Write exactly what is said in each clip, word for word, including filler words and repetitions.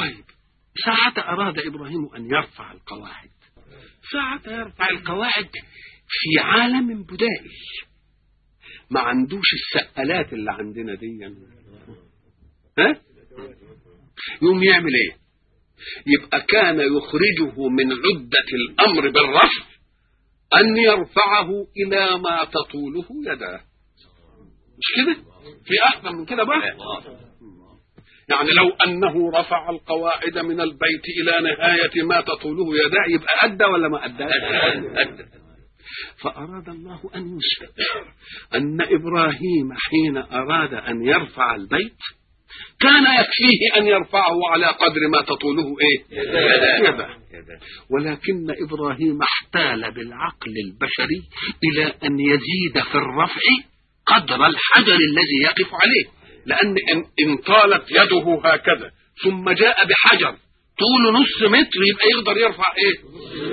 طيب ساعة أراد إبراهيم أن يرفع القواعد، ساعة يرفع القواعد في عالم بدائي ما عندوش السقالات اللي عندنا دي، ها؟ يوم يعمل ايه؟ يبقى كان يخرجه من عدة الأمر بالرفع أن يرفعه إلى ما تطوله يداه. مش كده؟ في أحسن من كده بقى؟ يعني لو أنه رفع القواعد من البيت إلى نهاية ما تطوله يداه يبقى أدى ولا ما أدى؟ أدى. فأراد الله أن يثبت أن إبراهيم حين أراد أن يرفع البيت كان يكفيه أن يرفعه على قدر ما تطوله إيه؟ يده. ولكن إبراهيم احتال بالعقل البشري إلى أن يزيد في الرفع قدر الحجر الذي يقف عليه، لأن إن طالت يده هكذا ثم جاء بحجر طوله نص متر يبقى يقدر يرفع إيه؟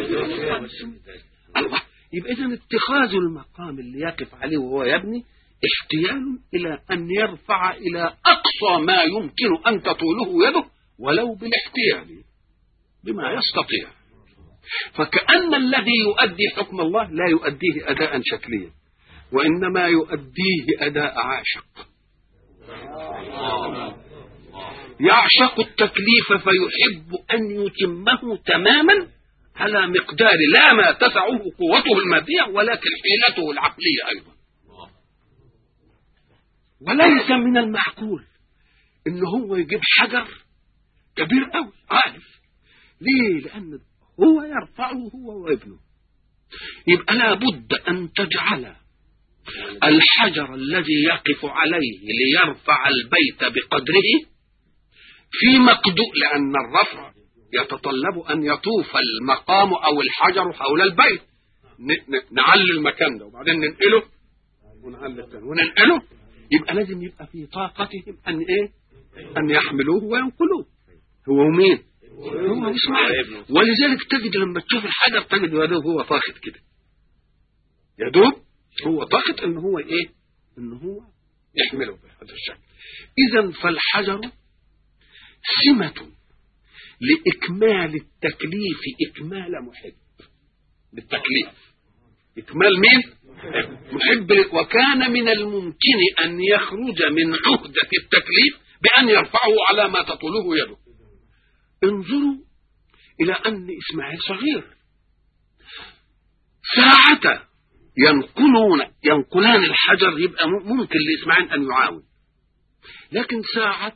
الله. يبقى إذن اتخاذ المقام اللي يقف عليه وهو يبني احتيال إلى أن يرفع إلى أقصى ما يمكن أن تطوله يده ولو بالاحتيال بما يستطيع. فكأن الذي يؤدي حكم الله لا يؤديه أداء شكليا وإنما يؤديه أداء عاشق، يعشق التكليف فيحب أن يتمه تماما على مقدار لا ما تسعه قوته المادية ولكن حيلته العقلية أيضا. وليس من المعقول إن هو يجيب حجر كبير أوي عارف ليه؟ لأن هو يرفعه هو وابنه. يبقى لا بد أن تجعل الحجر الذي يقف عليه ليرفع البيت بقدره في مقدور، لأن الرفع يتطلب أن يطوف المقام أو الحجر حول البيت، نعلي المكان ده وبعدين ننقله ونعلي الثاني وننقله، يبقى لازم يبقى في طاقتهم أن إيه؟ أن يحملوه وينقلوه. هو مين؟ هو إسماعيل. ولذلك تجد لما تشوف الحجر تجد يدوب هو طاقت كده، يدوب هو طاقت إن هو إيه؟ إن هو يحمله بهذا الشكل. إذن فالحجر سمة لإكمال التكليف إكمال محب للتكليف، إكمال مين؟ محب. وكان من الممكن أن يخرج من عهدة التكليف بأن يرفعه على ما تطوله يده. انظروا إلى أن إسماعيل صغير، ساعة ينقلون ينقلان الحجر يبقى ممكن لإسماعيل أن يعاون، لكن ساعة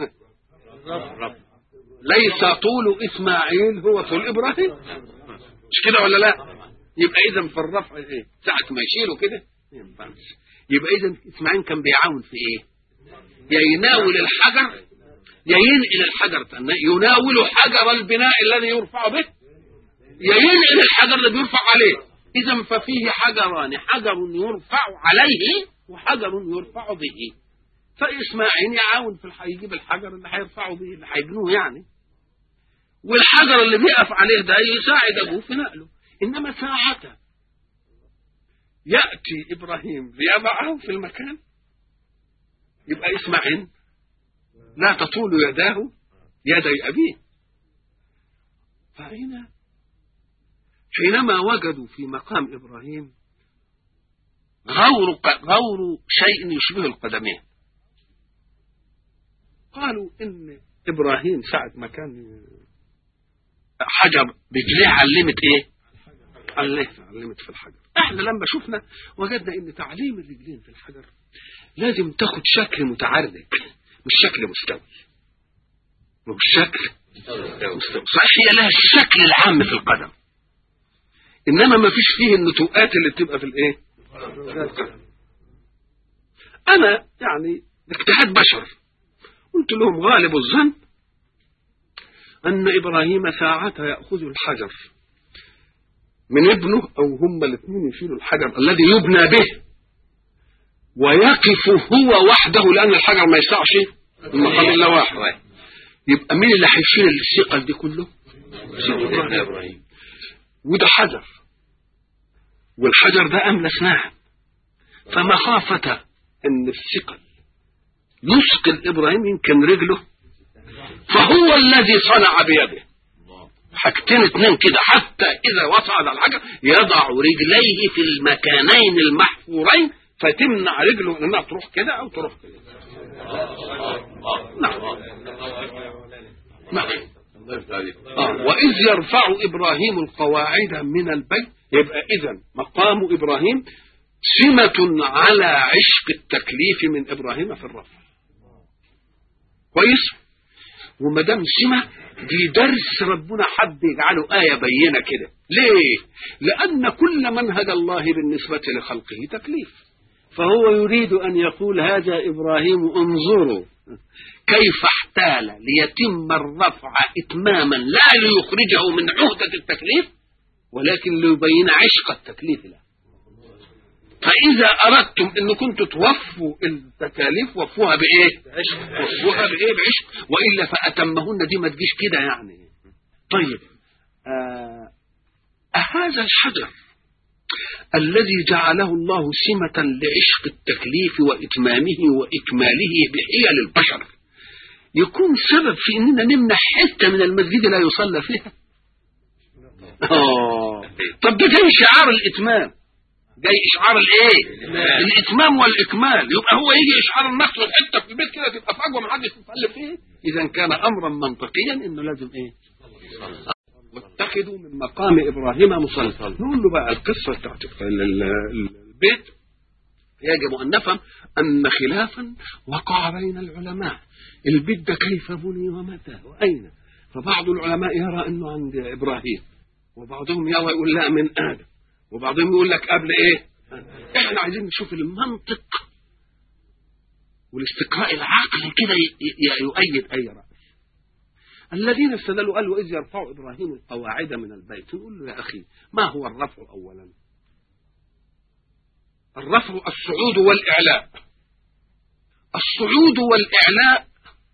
ليس طول إسماعيل هو طول إبراهيم، مش كده ولا لا؟ يبقى إذن في الرفع إيه؟ ساعة ما يشيله كده يبقى إذن إسماعيل كان بيعاون في إيه؟ يا يناول الحجر يا ينقل الحجر، يناول حجر البناء الذي يرفع به يا ينقل الحجر الذي يرفع عليه. إذن ففيه حجران، حجر يرفع عليه وحجر يرفع به. فإسماعيل يعاون في الحي يجيب الحجر اللي هيرفعه به اللي هيبنوه يعني، والحجر اللي بيقف عليه ده يساعد أبوه في نقله. إنما ساعة يأتي إبراهيم ليضعه في المكان يبقى إسماعيل لا تطول يداه يدي أبيه. فهنا حينما وجدوا في مقام إبراهيم غور, غور شيء يشبه القدمين قالوا إن إبراهيم ساعة ما كان حجر رجليه علمت إيه؟ علمت علمت في الحجر. احنا لما شفنا وجدنا إن تعليم الرجلين في الحجر لازم تاخد شكل متعرج مش شكل مستوي، مش شكل مستوي. صحيح هي لها الشكل العام في القدم إنما ما فيش فيه النتوءات اللي بتبقى في الإيه؟ أنا يعني اجتهاد بشر قلت لهم غالب الظن أن إبراهيم ساعتها يأخذ الحجر من ابنه أو هم الاثنين يشيلوا الحجر الذي يبنى به ويقف هو وحده، لأن الحجر ما يسعش المقام إلا واحد. يبقى مين اللي هيشيل الثقل دي كله؟ سيدنا إبراهيم. وده حجر والحجر ده أملس ناعم، فمخافة أن الثقل يثقل إبراهيم يمكن رجله فهو الذي صنع بيده حاجتين اتنين كده، حتى إذا وصعد الحجر يضع رجليه في المكانين المحفورين فتمنع رجله انها تروح كده او تروح كده. نعم نعم. آه. وإذ يرفع إبراهيم القواعد من البيت، يبقى إذن مقام إبراهيم سمة على عشق التكليف من إبراهيم في الرفع. كويس؟ وما دام سمة دي درس ربنا حب يجعله آية بينة كده. ليه؟ لأن كل منهج الله بالنسبة لخلقه تكليف، فهو يريد أن يقول هذا إبراهيم انظروا كيف احتال ليتم الرفع إتماما لا ليخرجه من عهدة التكليف ولكن ليبين عشق التكليف له. فإذا أردتم أن كنتم توفوا التكاليف وفوها بإيه؟ وفوها بإيه؟ بعشق، وإلا فأتمهن دي ما تجيش كده يعني. طيب آه هذا الحجر الذي جعله الله سمة لعشق التكليف وإتمامه وإكماله بحيل البشر يكون سبب في أننا نمنع حتة من المسجد لا يصلى فيها؟ آه طب ده جاي شعار الإتمام، جاي إشعار الإيه؟ الإتمام والإكمال، يبقى هو يجي إشعار النقص والحتة في البيت كده تبقى فجوة ما حدش يصلي فيه. إذا كان أمرا منطقيا إنه لازم إيه؟ واتخذوا من مقام إبراهيم مصلى. نقول له بقى القصة بتاعت البيت يجب أن نفهم أن خلافا وقع بين العلماء البيت ده كيف بني ومتى وأين. فبعض العلماء يرى أنه عند إبراهيم، وبعضهم يرى يقول لا من آدم، وبعضهم يقول لك قبل إيه. إحنا عايزين نشوف المنطق والاستقراء العقلي كده يؤيد أي رأي. الذين استدلوا قالوا إذ يرفع إبراهيم القواعد من البيت، نقول له يا أخي ما هو الرفع أولا؟ الرفع الصعود والإعلاء. الصعود والإعلاء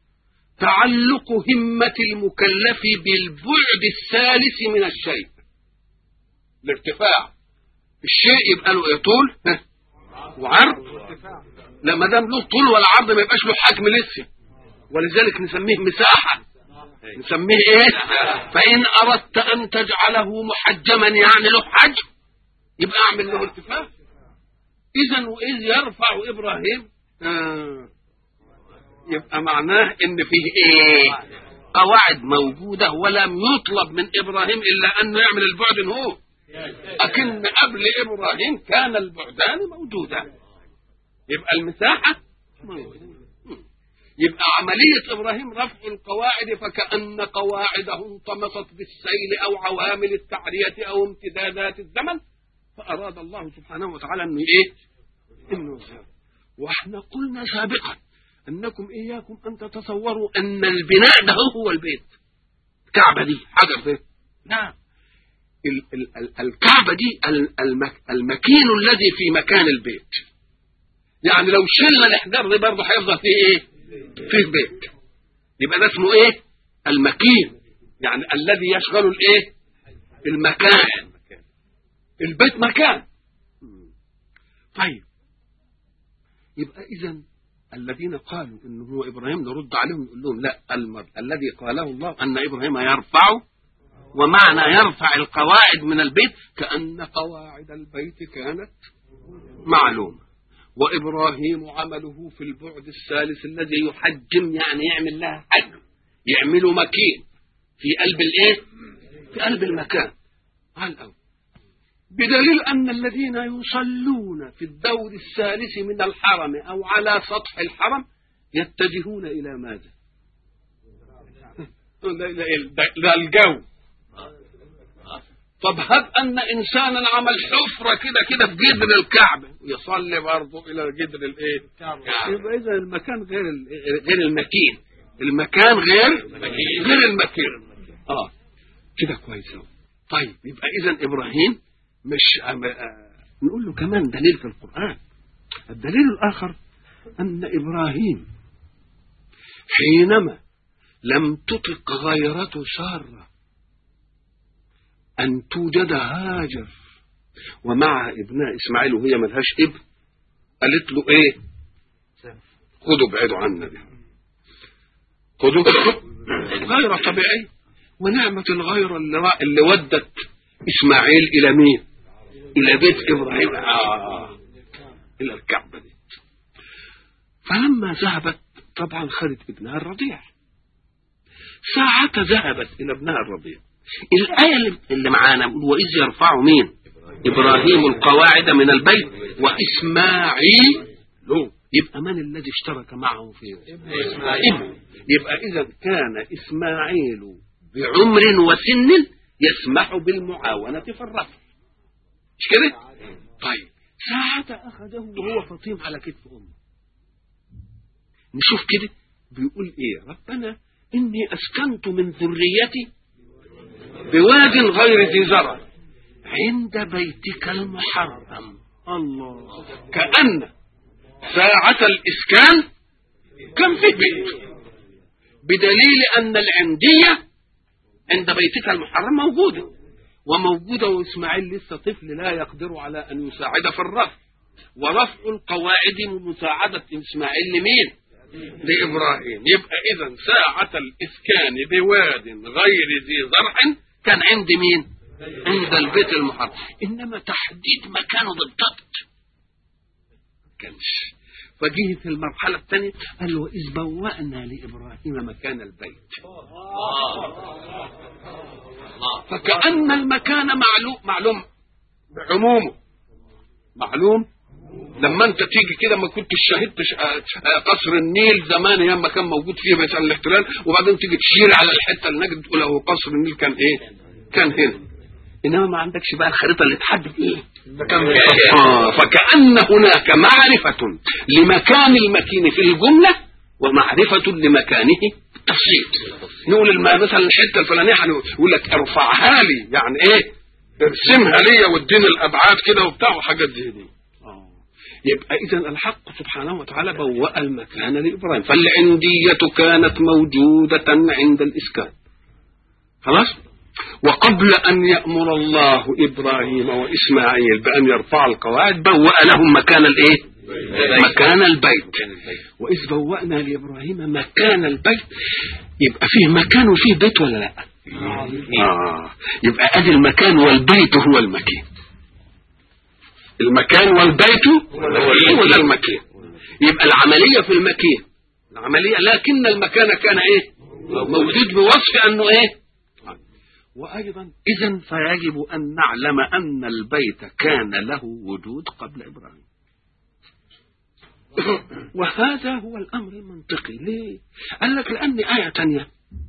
تعلق همة المكلف بالبعد الثالث من الشيء. الارتفاع الشيء يبقى له ايه؟ طول وعرض. لما دام له طول ولا عرض ما يبقاش له حجم لسه، ولذلك نسميه مساحة، نسميه ايه؟ فإن أردت أن تجعله محجما يعني له حجم يبقى اعمل له ارتفاع. إذن وإذ يرفع إبراهيم آه يبقى معناه إن فيه إيه؟ قواعد موجودة ولم يطلب من إبراهيم إلا أنه يعمل البعد هو، لكن قبل إبراهيم كان البعدان موجودان، يبقى المساحة موجودة. يبقى عملية إبراهيم رفع القواعد فكأن قواعده انطمست بالسيل أو عوامل التعرية أو امتدادات الزمن، فأراد الله سبحانه وتعالى أنه إيه؟ إنه يصير. وإحنا قلنا سابقا أنكم إياكم أن تتصوروا أن البناء ده هو البيت. الكعبة دي حجر بيت؟ نعم. ال ال ال الكعبة دي المك المكين الذي في مكان البيت. يعني لو شلنا الإحجار دي برضه هيفضل فيه إيه؟ فيه بيت. يبقى ده اسمه إيه؟ المكين، يعني الذي يشغل الإيه؟ المكان. البيت مكان. طيب يبقى إذن الذين قالوا إنه هو إبراهيم نرد عليهم نقول لهم لا، الذي قاله الله أن إبراهيم يرفع، ومعنى يرفع القواعد من البيت كأن قواعد البيت كانت معلومة، وإبراهيم عمله في البعد الثالث الذي يحجم يعني يعمل لها حجم، يعمل مكين في قلب الإيه؟ في قلب المكان على الأول، بدليل أن الذين يصلون في الدور الثالث من الحرم أو على سطح الحرم يتجهون إلى ماذا؟ لا الجو. طب هب أن إنسانا عمل حفرة كده كده في جدر الكعبة ويصلي برضه إلى جدر الإيه؟ يبقى إذا المكان غير غير المكين، المكان غير غير المكين. آه كده كويس. طيب يبقى إذا إبراهيم مش نقول له كمان دليل في القرآن. الدليل الآخر أن إبراهيم حينما لم تطق غيرة سارة أن توجد هاجر ومع ابنها إسماعيل وهي ملهاش ابن، قالت له إيه؟ خدوا بعيدوا عنا. خذوا غيرة طبيعية. ونعمة الغيرة اللي, اللي ودت إسماعيل إلى مين؟ إلى بيت إبراهيم، آه. إلى الكعبة دي. فلما ذهبت طبعا خدت ابنها الرضيع. ساعة ذهبت إلى ابنها الرضيع، الآية اللي معانا وإذ يرفع مين؟ إبراهيم القواعد من البيت وإسماعيل له. يبقى من الذي اشترك معه في إسماعيل؟ يبقى إذا كان إسماعيل بعمر وسن يسمح بالمعاونة في الرفع، مش كده؟ طيب ساعة أخذه وهو فطيم على كتف أمه. نشوف كده بيقول إيه؟ ربنا إني أسكنت من ذريتي بواد غير ذي زرع عند بيتك المحرم. الله، كأن ساعة الإسكان كان في بيت، بدليل أن العندية عند بيتك المحرم موجودة وموجودة، وإسماعيل لسه طفل لا يقدر على أن يساعد في الرفع، ورفع القواعد مساعدة إسماعيل لمين؟ لإبراهيم. يبقى إذن ساعة الإسكان بواد غير ذي زرع كان عند مين؟ عند البيت المحرم. إنما تحديد مكانه بالضبط كانش. فجيه في المرحلة الثانية قال له إذ بوأنا لإبراهيم مكان البيت. فكأن المكان معلوم معلوم بعمومه، معلوم. لما انت تيجي كده ما كنتش شاهدت قصر النيل زمان ايام ما كان موجود فيه مثلا الاحتلال، وبعدين تيجي تشير على الحته اللي نجد تقول هو قصر النيل كان ايه؟ كان هنا. انما ما عندكش بقى الخريطه اللي تحدد ايه؟ اه فكأن هناك معرفه لمكان المكين في الجمله ومعرفه لمكانه بالتفصيل. نقول مثلا الحته الفلانيه يقول لك ارفعها لي، يعني ايه؟ ارسمها لي واديني الابعاد كده وبتاع وحاجات دي دي. يبقى إذن الحق سبحانه وتعالى بوأ المكان لإبراهيم، فالعندية كانت موجودة عند الإسكان خلاص. وقبل أن يأمر الله إبراهيم وإسماعيل بأن يرفع القواعد بوأ لهم مكان الإيه؟ مكان البيت. وإذ بوأنا لإبراهيم مكان البيت، يبقى فيه مكان وفيه بيت ولا لا؟ آه يبقى أدي المكان والبيت هو المكان. المكان والبيت هو المكان. يبقى العملية في المكان العملية، لكن المكان كان ايه؟ موجود بوصف انه ايه؟ وايضا اذا فيجب ان نعلم ان البيت كان له وجود قبل ابراهيم. وهذا هو الامر المنطقي. ليه؟ قال لك لان آية تانية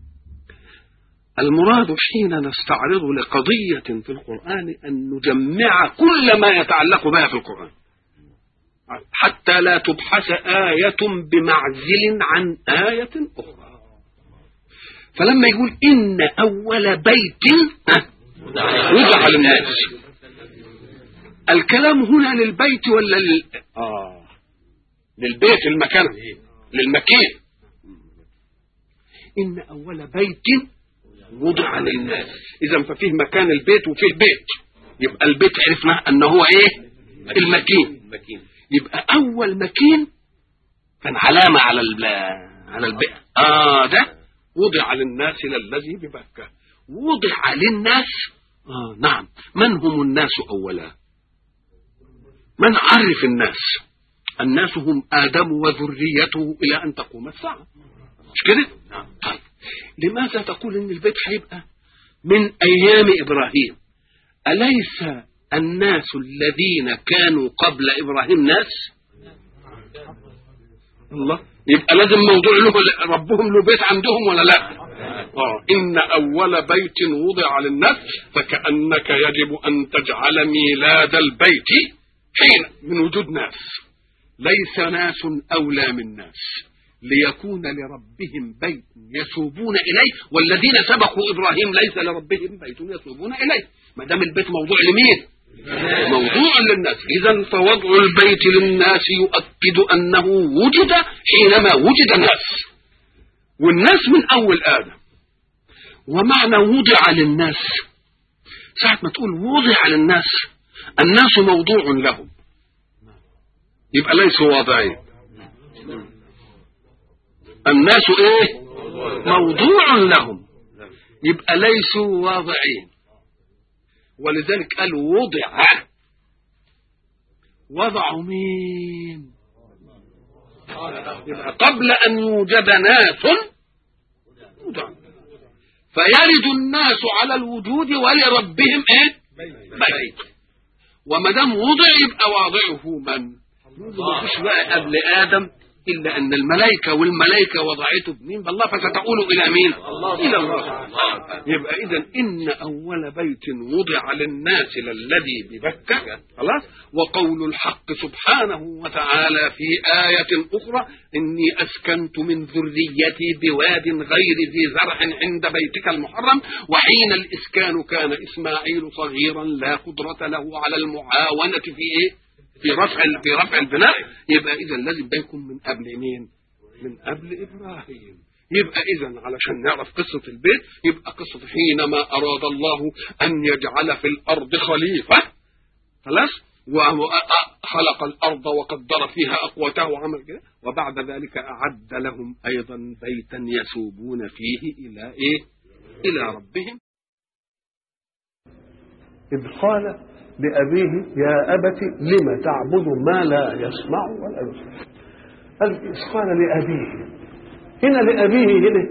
المراد حين نستعرض لقضية في القرآن أن نجمع كل ما يتعلق بها في القرآن حتى لا تبحث آية بمعزل عن آية أخرى. فلما يقول إن أول بيت وضع للناس، الكلام هنا للبيت ولا لل... آه للبيت المكان للمكان. إن أول بيت وضع للناس، إذا ففيه مكان البيت وفيه بيت. يبقى البيت عرفنا أنه هو إيه؟ المكين. يبقى أول مكين كان علامة على على البيت. آه ده وضع للناس للذي ببكة. وضع للناس، آه نعم. من هم الناس أولا؟ من عرف الناس؟ الناس هم آدم وذريته إلى أن تقوم الساعة، مش كده؟ نعم. طيب لماذا تقول ان البيت هيبقى من ايام ابراهيم؟ اليس الناس الذين كانوا قبل ابراهيم ناس؟ الله، يبقى لازم موضوع له ربهم له بيت عندهم ولا لا؟ اه ان اول بيت وضع للناس فكأنك يجب ان تجعل ميلاد البيت حين من وجود ناس. ليس ناس اولى من ناس، ليكون لربهم بيت يثوبون إليه، والذين سبقوا إبراهيم ليس لربهم بيت يثوبون إليه. ما دام البيت موضوع لمين؟ موضوع للناس. إذن فوضع البيت للناس يؤكد أنه وجد حينما وجد الناس، والناس من أول آدم. ومعنى وضع للناس ساعة ما تقول وضع للناس، الناس موضوع لهم، يبقى ليسوا واضعين. الناس ايه؟ موضوع لهم، يبقى ليسوا واضعين. ولذلك قال وضع. وضعوا مين؟ يبقى قبل ان يوجد ناس وضع، فيرد الناس على الوجود ولربهم ايه؟ بيت. وما دام وضع يبقى واضعه من؟ مفيش بقى قبل ادم إلا أن الملائكة والملائكة وضعته بمين؟ بالله، فستقول إلى مين؟ إلى الله. يبقى إذن إن أول بيت وضع للناس للذي ببكة، خلاص. وقول الحق سبحانه وتعالى في آية أخرى: إني أسكنت من ذريتي بواد غير ذي زرع عند بيتك المحرم. وحين الإسكان كان إسماعيل صغيرا لا قدرة له على المعاونة في إيه؟ في رفع في رفع البناء. يبقى اذا لازم ده يكون من قبل مين؟ من قبل ابراهيم. يبقى اذا علشان نعرف قصه البيت، يبقى قصه حينما اراد الله ان يجعل في الارض خليفه، خلاص، وخلق الارض وقدر فيها اقواتها وعمل كده، وبعد ذلك اعد لهم ايضا بيتا يسوبون فيه الى ايه؟ الى ربهم. اذ قال لأبيه يا أبت لم تعبد ما لا يسمع ولا يبصر. قال لأبيه، هنا لأبيه هنا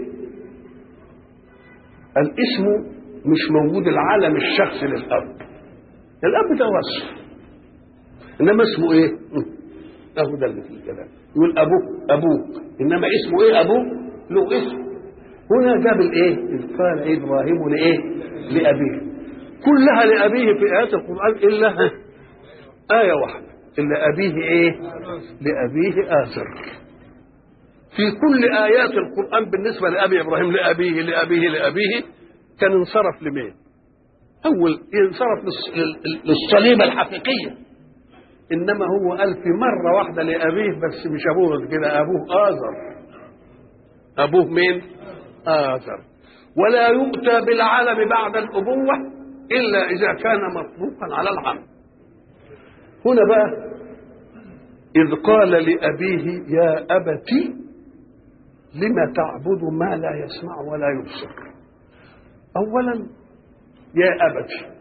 الاسم مش موجود، العالم الشخصي للأب. الأب ده وصف، إنما اسمه إيه؟ أهو ده اللي في الكلام. يقول أبوك أبوك، إنما اسمه إيه؟ أبوك له اسم. هنا جاب الإيه؟ إذ قال إبراهيم لإيه؟ لأبيه. كلها لأبيه في آيات القرآن إلا آية واحدة، إلا أبيه إيه؟ لأبيه آزر. في كل آيات القرآن بالنسبة لأبي إبراهيم لأبيه لأبيه لأبيه كان انصرف لمين؟ أول ينصرف للصليبة الحقيقية، إنما هو قال في مرة واحدة لأبيه، بس مش أبوه كده، أبوه آزر. أبوه مين؟ آزر. ولا يؤتى بالعلم بعد الأبوة إلا إذا كان مطلوقا على العم. هنا بقى إذ قال لأبيه يا أبت لم تعبد ما لا يسمع ولا يبصر. أولا يا أبت،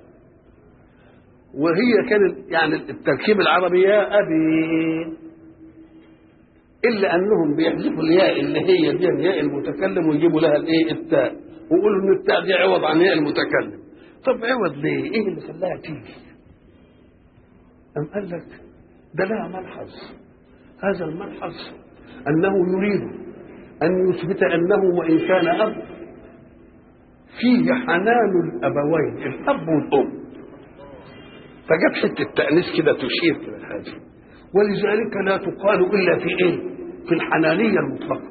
وهي كان يعني التركيب العربي يا أبي، إلا أنهم بيحذفوا الياء اللي هي دي ياء المتكلم ويجيبوا لها الإيه؟ التاء، ويقولوا إن التاء دي عوض عن ياء المتكلم. طب عوض ليه؟ ايه اللي خلاها تيجي؟ أم قال لك ده لها ملحظ. هذا الملحظ أنه يريد أن يثبت أنه وإن كان أب فيه حنان الأبوين، الأب والأم، فجاب حتة تأنيث كده تشير كده هذه، ولذلك لا تقال إلا في إيه؟ في الحنانية المطلقة.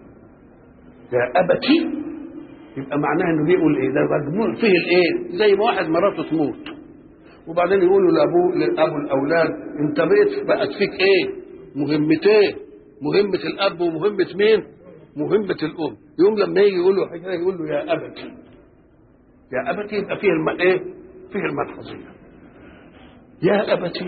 يا أبتي يبقى معناها انه بيقول ايه؟ ده مجموع فيه الايه؟ زي ما واحد مراته تموت وبعدين يقولوا لابوه لابو الاولاد انت بقيت بقت فيك ايه؟ مهمتين، مهمه الاب ومهمه مين؟ مهمه الام. يوم لما يجي يقول له حاجه يقول له يا ابتي. يا ابتي يبقى فيه الم... ايه؟ فيه الملحظيه. يا ابتي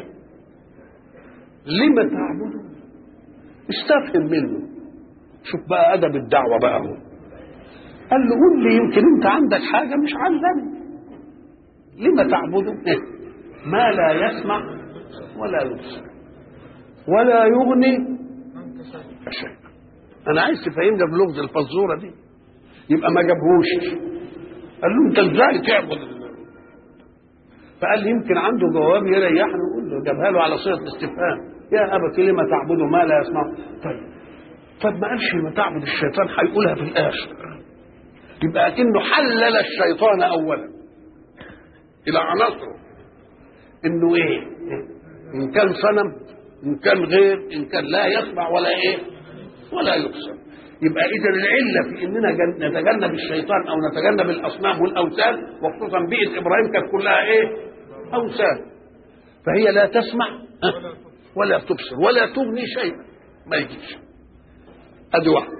لم تعبد؟ استفهم منه. شوف بقى ادب الدعوه بقى هو. قال له قول لي يمكن انت عندك حاجه مش عندنا. لما تعبده ما لا يسمع ولا يبصر ولا يغني شيء. انا عايز تفهمني بلغه الفزوره دي. يبقى ما جابهوش، قال له انت ازاي تعبد؟ فقال لي يمكن عنده جواب يريحني. يقول له جابها له على صيغه استفهام. يا ابت لما تعبده ما لا يسمع. طيب طب ما قالش ما تعبد الشيطان، هيقولها في الاخر. يبقى كأنه حلل الشيطان اولا الى عناصره، انه ايه؟ ان كان صنم، ان كان غير، ان كان لا يسمع ولا ايه ولا يبصر. يبقى اذا العله في اننا نتجنب الشيطان او نتجنب الاصنام والاوثان، وخصوصا بيئه ابراهيم كانت كلها ايه؟ اوثان. فهي لا تسمع ولا تبصر ولا تغني شيء، ما يجيش. ادي واحده.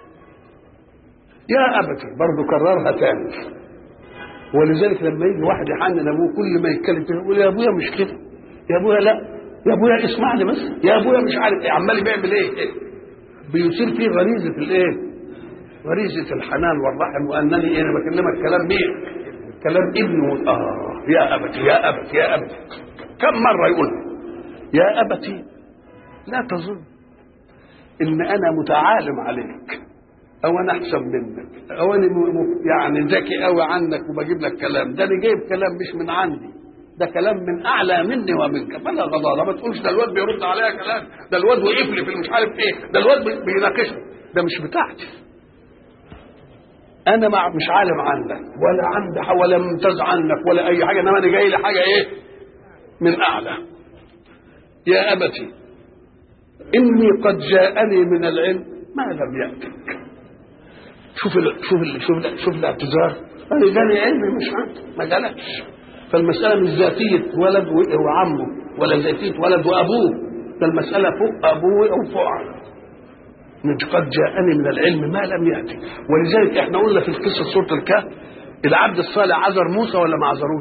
يا ابتي برضه كررها تاني. ولذلك لما يجي واحد يحنن ابوه كل ما يتكلم يقول يا ابويا مش كده، يا ابويا لا، يا ابويا اسمعني بس، يا ابويا مش عارف ايه، عمال بيعمل ايه؟ بيصير فيه غريزه الايه؟ غريزه الحنان والرحم، وانني ايه انا بكلمك كلام مين؟ كلام ابنه. اه يا ابتي يا ابتي يا ابتي، كم مره يقول يا ابتي لا تظن ان انا متعالم عليك او انا احسن منك او انا يعني ذكي قوي عنك وبجيب لك كلام. ده انا جايب كلام مش من عندي، ده كلام من اعلى مني ومنك. فلا غضاضه، ما تقولش ده الواد بيرد عليا كلام، ده الواد وقف لي في مش عارف ايه، ده الواد بيناقشني. ده مش بتاعتي، انا مع مش عالم عنك ولا عندي ولا ممتاز عنك ولا اي حاجه، انما انا جاي لي حاجه ايه؟ من اعلى. يا ابتي اني قد جاءني من العلم ما لم ياتك. شوف ال شوف ال شوف ال شوف الاعتذار، انا جاني علمي مش عندي، ما جالكش. فالمساله مش ذاتيه ولد وعمه ولا ذاتيه ولد وابوه، ده المساله فوق ابوه او فوق عمه. قد جاءني من العلم ما لم يأتي. ولذلك احنا قلنا في القصه سوره الكهف العبد الصالح عذر موسى ولا ما عذروش؟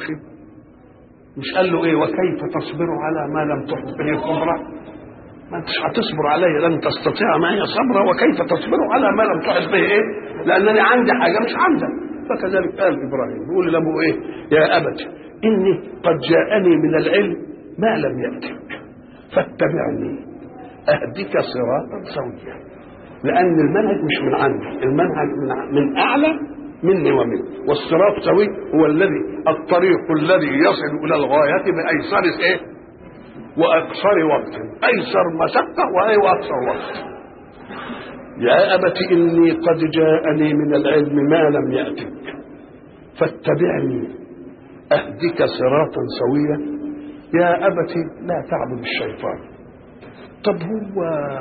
مش قال له ايه؟ وكيف تصبر على ما لم تحط به خبره؟ ما انتش هتصبر علي، لن تستطيع معي صبرا، وكيف تصبر على ما لم تحط به ايه؟ لانني عندي حاجه مش عندك. فكذلك قال ابراهيم بيقول لابوه ايه؟ يا ابت اني قد جاءني من العلم ما لم يأتك فاتبعني اهدك صراطا سويا. لأن المنهج مش من عندي، المنهج من, من أعلى مني ومنك. والصراط سوي هو الذي الطريق الذي يصل إلى الغاية بأيسر إيه؟ وأقصر وقت، أيسر مشقة وأقصر وقت. يا أبت إني قد جاءني من العلم ما لم يأتك فاتبعني أهدك صراطا سويا. يا أبت لا تعبد الشيطان. طب هو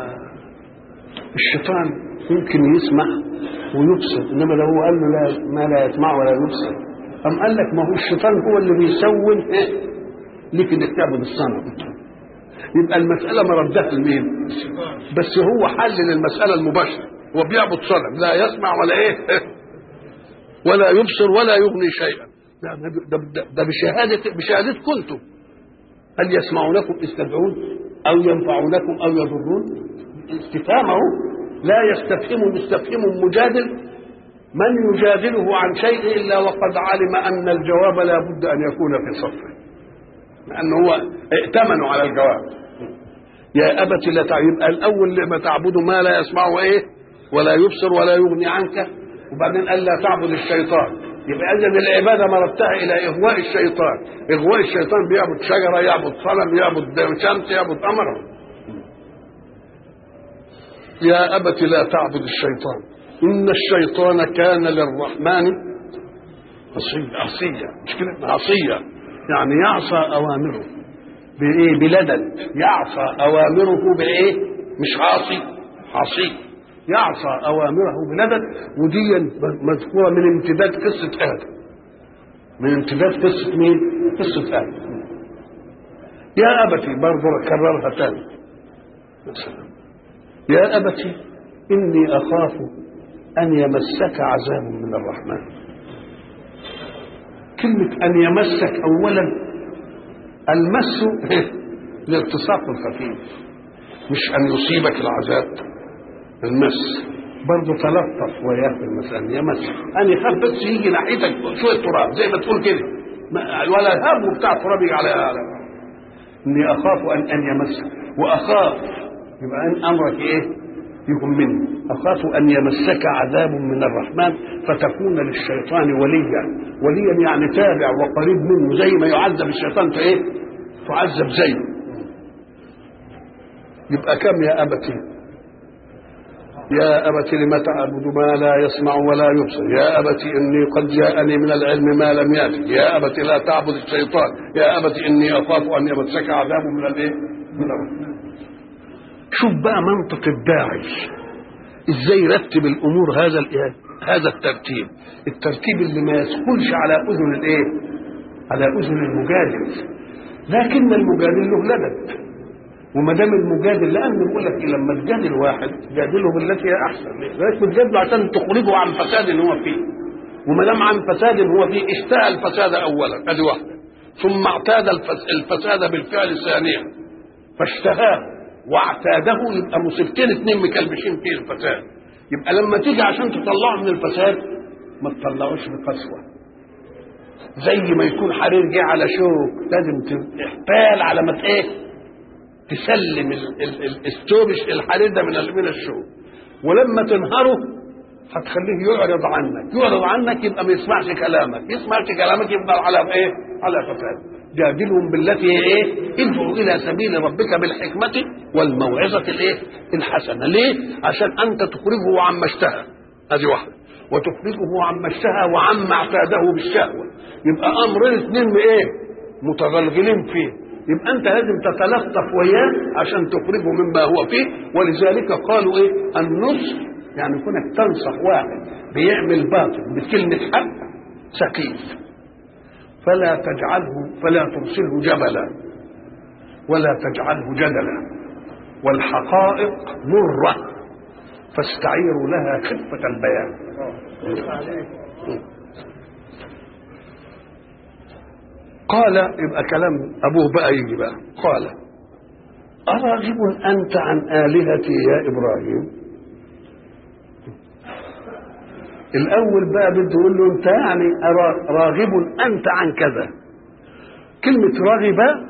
الشيطان يمكن يسمع ويبصر، انما لو هو قال له لا ما لا يسمع ولا يبصر، أم قال لك ما هو الشيطان هو اللي بيسول ايه ليك انك تعبد الصنم. يبقى المساله مردها لمين؟ بس هو حل للمساله المباشره، هو بيعبد صنم لا يسمع ولا ايه ولا يبصر ولا يغني شيئا. ده ده, ده, ده بشهاده بشهادتكم انتم. هل يسمعونكم استدعون او ينفعونكم او يضرون؟ استفهامه لا يستفهم مستفهم مجادل من يجادله عن شيء الا وقد علم ان الجواب لا بد ان يكون في صفه، لانه هو ائتمنوا على الجواب. يا ابت لا تعبد، يبقى الاول لما تعبدوا ما لا يسمع ايه ولا يبصر ولا يغني عنك، وبعدين قال لا تعبد الشيطان. يبقى اذا العباده مرتها الى اغواء الشيطان. اغواء الشيطان بيعبد شجره، يعبد صنم، يعبد شمس، يعبد قمر. يا أبت لا تعبد الشيطان إن الشيطان كان للرحمن عصيا. عصيا مش كده؟ عصيا يعني يعصى أوامره بإيه؟ بلدن. يعصى أوامره بإيه؟ مش عاصي، عصي يعصى أوامره بلدن. ودي مذكورة من امتداد قصة آدم، من امتداد قصة مين؟ قصة آدم. يا أبتي برضه كررها تاني مثلا يا أبت إني أخاف أن يمسك عذاب من الرحمن. كلمة أن يمسك أولا المس الالتصاق الخفيف، مش أن يصيبك العذاب. المس برضه تلطف وياه في المسألة. يمس أن يخاف بس يجي ناحيتك شوية تراب زي ما تقول كده، ولا الهم بتاع تراب يجي على على إني أخاف أن أن يمسك. وأخاف يبقى ان امرك ايه؟ يهمني. اخاف ان يمسك عذاب من الرحمن فتكون للشيطان وليا. وليا يعني تابع وقريب منه، زي ما يعذب الشيطان في ايه؟ تعذب زيه. يبقى كم يا ابتي؟ يا ابت لم تعبد ما لا يسمع ولا يبصر. يا ابت اني قد جاءني من العلم ما لم يأتك. يا ابت لا تعبد الشيطان. يا ابت اني اخاف ان يمسك عذاب من الايه؟ من الرحمن. شوف بقى منطق الداعي ازاي رتب الامور هذا هذا الترتيب، الترتيب اللي ما يدخلش على اذن الايه؟ على اذن المجادل. لكن المجادل له لدد، وما دام المجادل، لان بيقول لك إيه لما تجادل واحد جادله بالتي هي احسن. ليش بتجادله؟ عشان تخرجه عن فساد هو فيه، وما دام عن فساد هو فيه اشتهى الفساد اولا، ادي واحده، ثم اعتاد الفساد بالفعل ثانيا فاشتهاه واعتاده يبقى مصيبتين اتنين مكلبشين فيه الفساد. يبقى لما تيجي عشان تطلعه من الفساد ما تطلعوش بقسوه، زي ما يكون حرير جه على شوك لازم تحتال على ما ايه تسلم الستوبش الحرير ده من من الشوك، ولما تنهره هتخليه يعرض عنك، يعرض عنك يبقى ما يسمعش كلامك، يسمعش كلامك يبقى على ايه؟ على فساد. جادلهم بالتي ايه؟ ادعوا الى سبيل ربك بالحكمه والموعظه الايه؟ الحسنه. ليه؟ عشان انت تخرجه عما اشتهى، هذه واحده، وتخرجه عما اشتهى وعما اعتاده بالشهوه. يبقى امرين اثنين ايه؟ متغلغلين فيه. يبقى انت لازم تتلطف وياه عشان تخرجه مما هو فيه. ولذلك قالوا ايه؟ النصح يعني كونك تنصح واحد بيعمل باطل بكلمه حق سكيف، فلا تجعله فلا ترسله جبلا ولا تجعله جدلا، والحقائق مرة فاستعيروا لها خفة البيان. قال يبقى كلام أبوه بقى يجي بقى، قال أراغب أنت عن آلهتي يا إبراهيم؟ الأول بقى بده يقول له أنت يعني راغب أنت عن كذا. كلمة راغب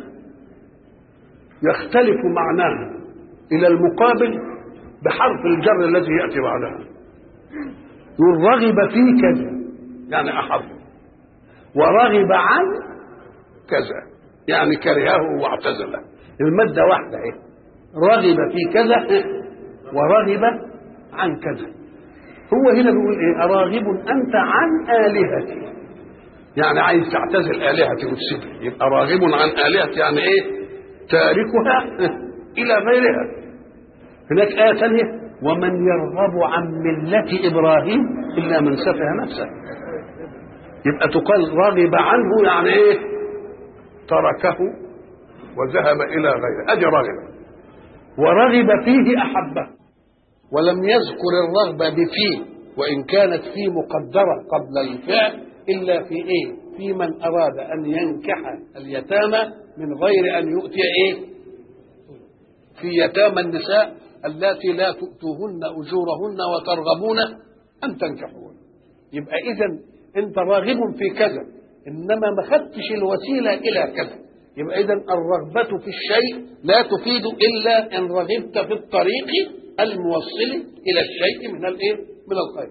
يختلف معناها إلى المقابل بحرف الجر الذي يأتي بعدها. يقول رغب في كذا يعني أحب، ورغب عن كذا يعني كرهه واعتزله. المادة واحدة إيه؟ رغب في كذا ورغب عن كذا. هو هنا بيقول ايه؟ اراغب انت عن الهتي، يعني عايز تعتزل الهتي وتسيبها. يبقى راغب عن الهتي يعني ايه؟ تاركها الى غيرها. هناك ايه ثانيه ومن يرغب عن مله ابراهيم الا من سفه نفسه. يبقى تقال راغب عنه يعني ايه؟ تركه وذهب الى غيره، ادي راغب. ورغب فيه احبه، ولم يذكر الرغبة بفيه وإن كانت فيه مقدرة قبل الفعل إلا في إيه؟ في من أراد أن ينكح اليتامى من غير أن يؤتي إيه؟ في يتامى النساء اللاتي لا تؤتوهن أجورهن وترغبون أن تنكحوهن. يبقى إذن أنت راغب في كذا إنما ما خدتش الوسيلة إلى كذا. يبقى إذن الرغبة في الشيء لا تفيد إلا إن رغبت في الطريق الموصل الى الشيء من الايه؟ من الخير.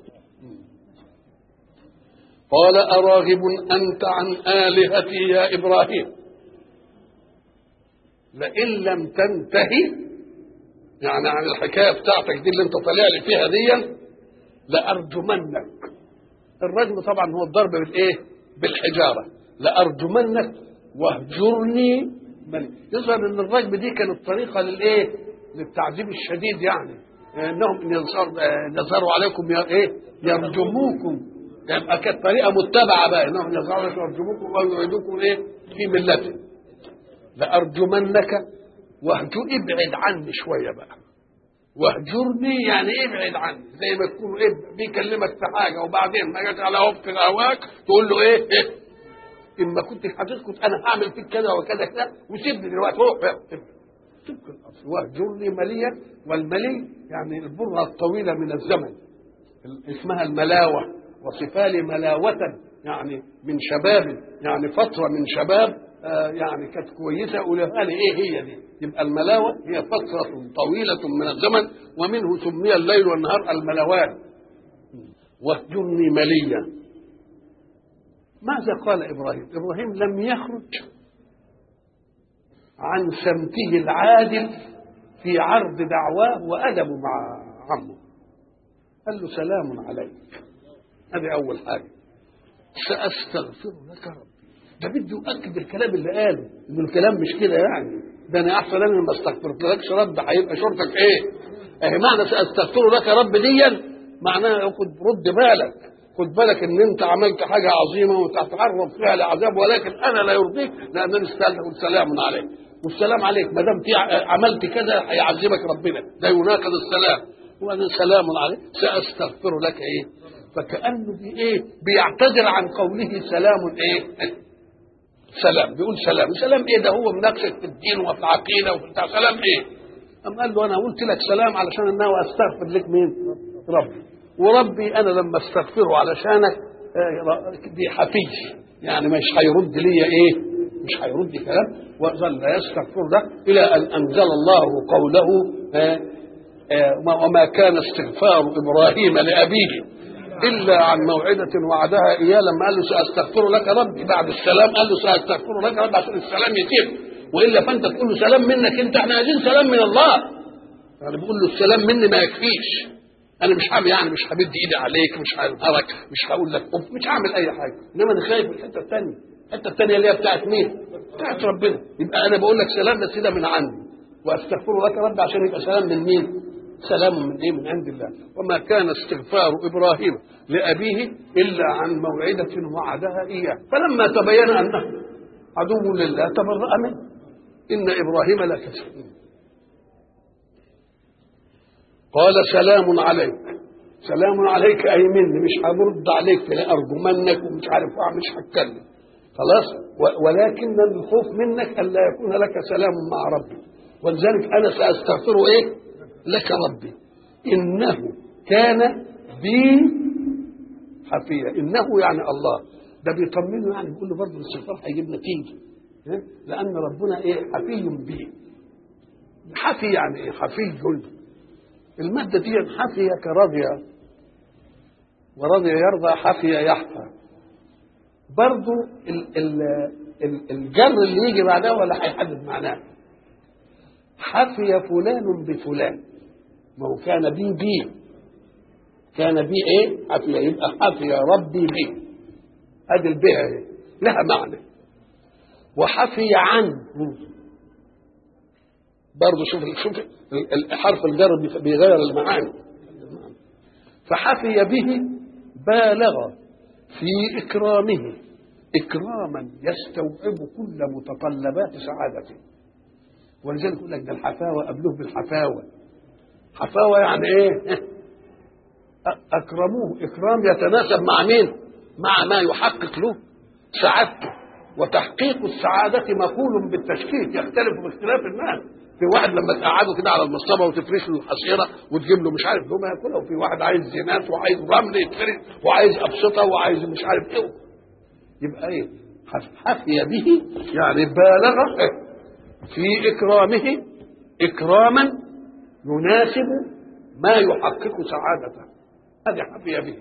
قال اراغب انت عن الهتي يا ابراهيم لئن لم تنتهي، يعني عن الحكايه بتاعتك دي اللي انت طالع لي فيها دي، لارجمنك. الرجم طبعا هو الضرب بالايه؟ بالحجاره. لارجمنك واهجرني ملك. يظهر ان الرجم دي كانت طريقه للايه؟ للتعذيب الشديد، يعني انهم ان يظهروا عليكم يا ايه؟ يرجموكم. يبقى كانت طريقه متبعه بقى، انهم يظهروا عليكم يرجموكم ويعيدوكم ايه؟ في ملتهم. لارجمنك واهجر، ابعد عني شويه بقى. واهجرني يعني ابعد عني، زي ما تكون ايه بيكلمك في حاجه وبعدين ما جت على وفق هواك تقول له ايه؟ ايه؟ اما كنت هتسكت انا هعمل فيك كذا وكذا كذا وسيبني دلوقتي هو طبق الاصل. واهجرني مليا، والملي يعني البرهه الطويله من الزمن اسمها الملاوه، وصفالي ملاوه يعني من شباب، يعني فتره من شباب آه يعني كانت كويسه قولها لي ايه هي دي. يبقى الملاوه هي فتره طويله من الزمن ومنه سمي الليل والنهار الملوان. واهجرني مليا. ماذا قال ابراهيم؟ ابراهيم لم يخرج عن سمته العادل في عرض دعواه وأدبه مع عمه. قال له سلام عليك، هذه أول حاجة. سأستغفر لك ربي. ده بده يؤكد الكلام اللي قاله، إنه الكلام مش كده يعني، ده أنا أحسن أنا ما استغفرتلكش رب هيبقى شرطك إيه؟ إيه معنى سأستغفر لك رب ديا؟ معناها خد رد بالك، خد بالك ان انت عملت حاجه عظيمه وتتعرض فيها لعذاب، ولكن انا لا يرضيك لانني استاذنك سلام عليك. والسلام عليك ما دام في عملت كذا هيعذبك ربنا، ده يناقض السلام. وانا سلام عليك ساستغفر لك ايه؟ فكانه بي ايه؟ بيعتذر عن قوله سلام ايه؟ سلام، بيقول سلام. سلام ايه ده؟ هو مناقشه في الدين وفي العقيده وفي بتاع. سلام ايه؟ قام قال له انا قلت لك سلام علشان انا واستغفر لك مين؟ ربي. وربي انا لما استغفره علشانك دي حفيظ، يعني مش هيرد لي ايه؟ مش هيرد كلام. وظل يستغفر ده الى ان انزل الله قوله آآ آآ وما كان استغفار ابراهيم لابيه الا عن موعده وعدها اياه، لما قال له ساستغفر لك ربي بعد السلام قال له ساستغفر لك ربي عشان السلام يتم، والا فانت تقول له سلام منك انت، احنا عايزين سلام من الله. يعني بيقول له السلام مني ما يكفيش، انا مش هعمل يعني مش همد ايدي عليك، مش هنهرك، مش هقول لك أوف، مش هعمل اي حاجه، انما انا خايف من الحته الثانيه. الحته الثانيه اللي هي بتاعت مين؟ بتاعت ربنا. يبقى انا بقول لك سلام بس ده من عندي، واستغفر لك ربي عشان يبقى سلام من مين؟ سلام من ايه؟ من عند الله. وما كان استغفار ابراهيم لابيه الا عن موعده وعدها اياه، فلما تبين انه عدو لله تبرأ منه. ان ابراهيم لكفور. قال سلام عليك. سلام عليك اي مني، مش هرد عليك في ارجمنك ومش عارف مش هتكلم خلاص، ولكن الخوف منك الا يكون لك سلام مع ربي، ولذلك انا ساستغفر ايه لك ربي انه كان بي حفيا. انه يعني الله ده بيطمنه، يعني بيقول له برضه الاستغفار هيجيب نتيجه، لان ربنا ايه؟ حفي به. حفي يعني ايه؟ حفي. المادة دي حفي كرضي، ورضي يرضى، حفي يحفى. برضو ال ال ال الجر اللي يجي بعدها ولا هيحدد معناه. حفي فلان بفلان، ما هو كان بي بي كان بي ايه؟ حفي، يبقى حفي ربي بي، ادي البيع ايه لها معنى. وحفي عنه برضه، شوف شوف حرف الجر بيغير المعاني. فحفي به بالغ في إكرامه إكراما يستوعب كل متطلبات سعادته. ولذلك يقول لك ده الحفاوة قبله بالحفاوة. حفاوة يعني إيه؟ أكرموه إكرام يتناسب مع مين؟ مع ما يحقق له سعادته. وتحقيق السعادة مقول بالتشكيك، يختلف باختلاف الناس. في واحد لما تقعده كده على المصطبه وتفرش له الحصيره وتجيب له مش عارف لقمه ياكلها، وفي واحد عايز زينات وعايز رمل يتفرش وعايز ابسطه وعايز مش عارف ايه. يبقى ايه؟ حفي به يعني بالغ في اكرامه اكراما يناسب ما يحقق سعادته، هذا حفي به.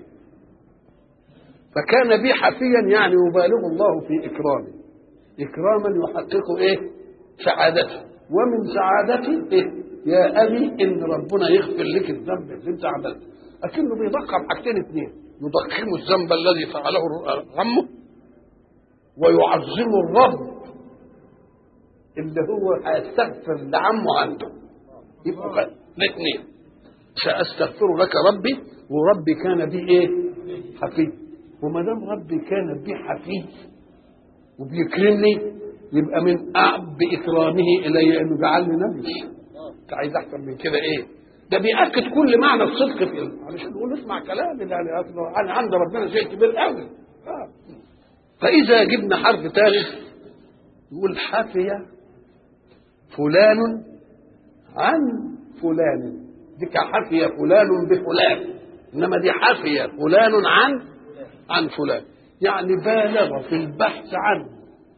فكان به حفيا يعني يبالغ الله في اكرامه اكراما يحقق ايه؟ سعادته. ومن سعادته إيه؟ يا أبي إن ربنا يغفر لك الذنب اللي أنت عملته. لكنه بيضخم حاجتين اثنين، يضخم الذنب الذي فعله عمه، ويعظم الرب اللي هو هيستغفر لعمه عنده. يبقى الاثنين. سأستغفر لك ربي، وربي كان بي إيه؟ حفيظ. وما دام ربي كان بي حفيظ وبيكرمني، يبقى من أعب إكرامه إلي أنه جعلني نبي. أنت عايز أكثر من كده إيه؟ ده بيأكد كل معنى الصدق في علشان نقول اسمع كلامي ده، أنا عند ربنا شيء كبير قوي. آه. فإذا جبنا حرف ثالث يقول حفي فلان عن فلان، دي كحفي فلان بفلان، إنما دي حفي فلان عن عن فلان، يعني بالغ في البحث عنه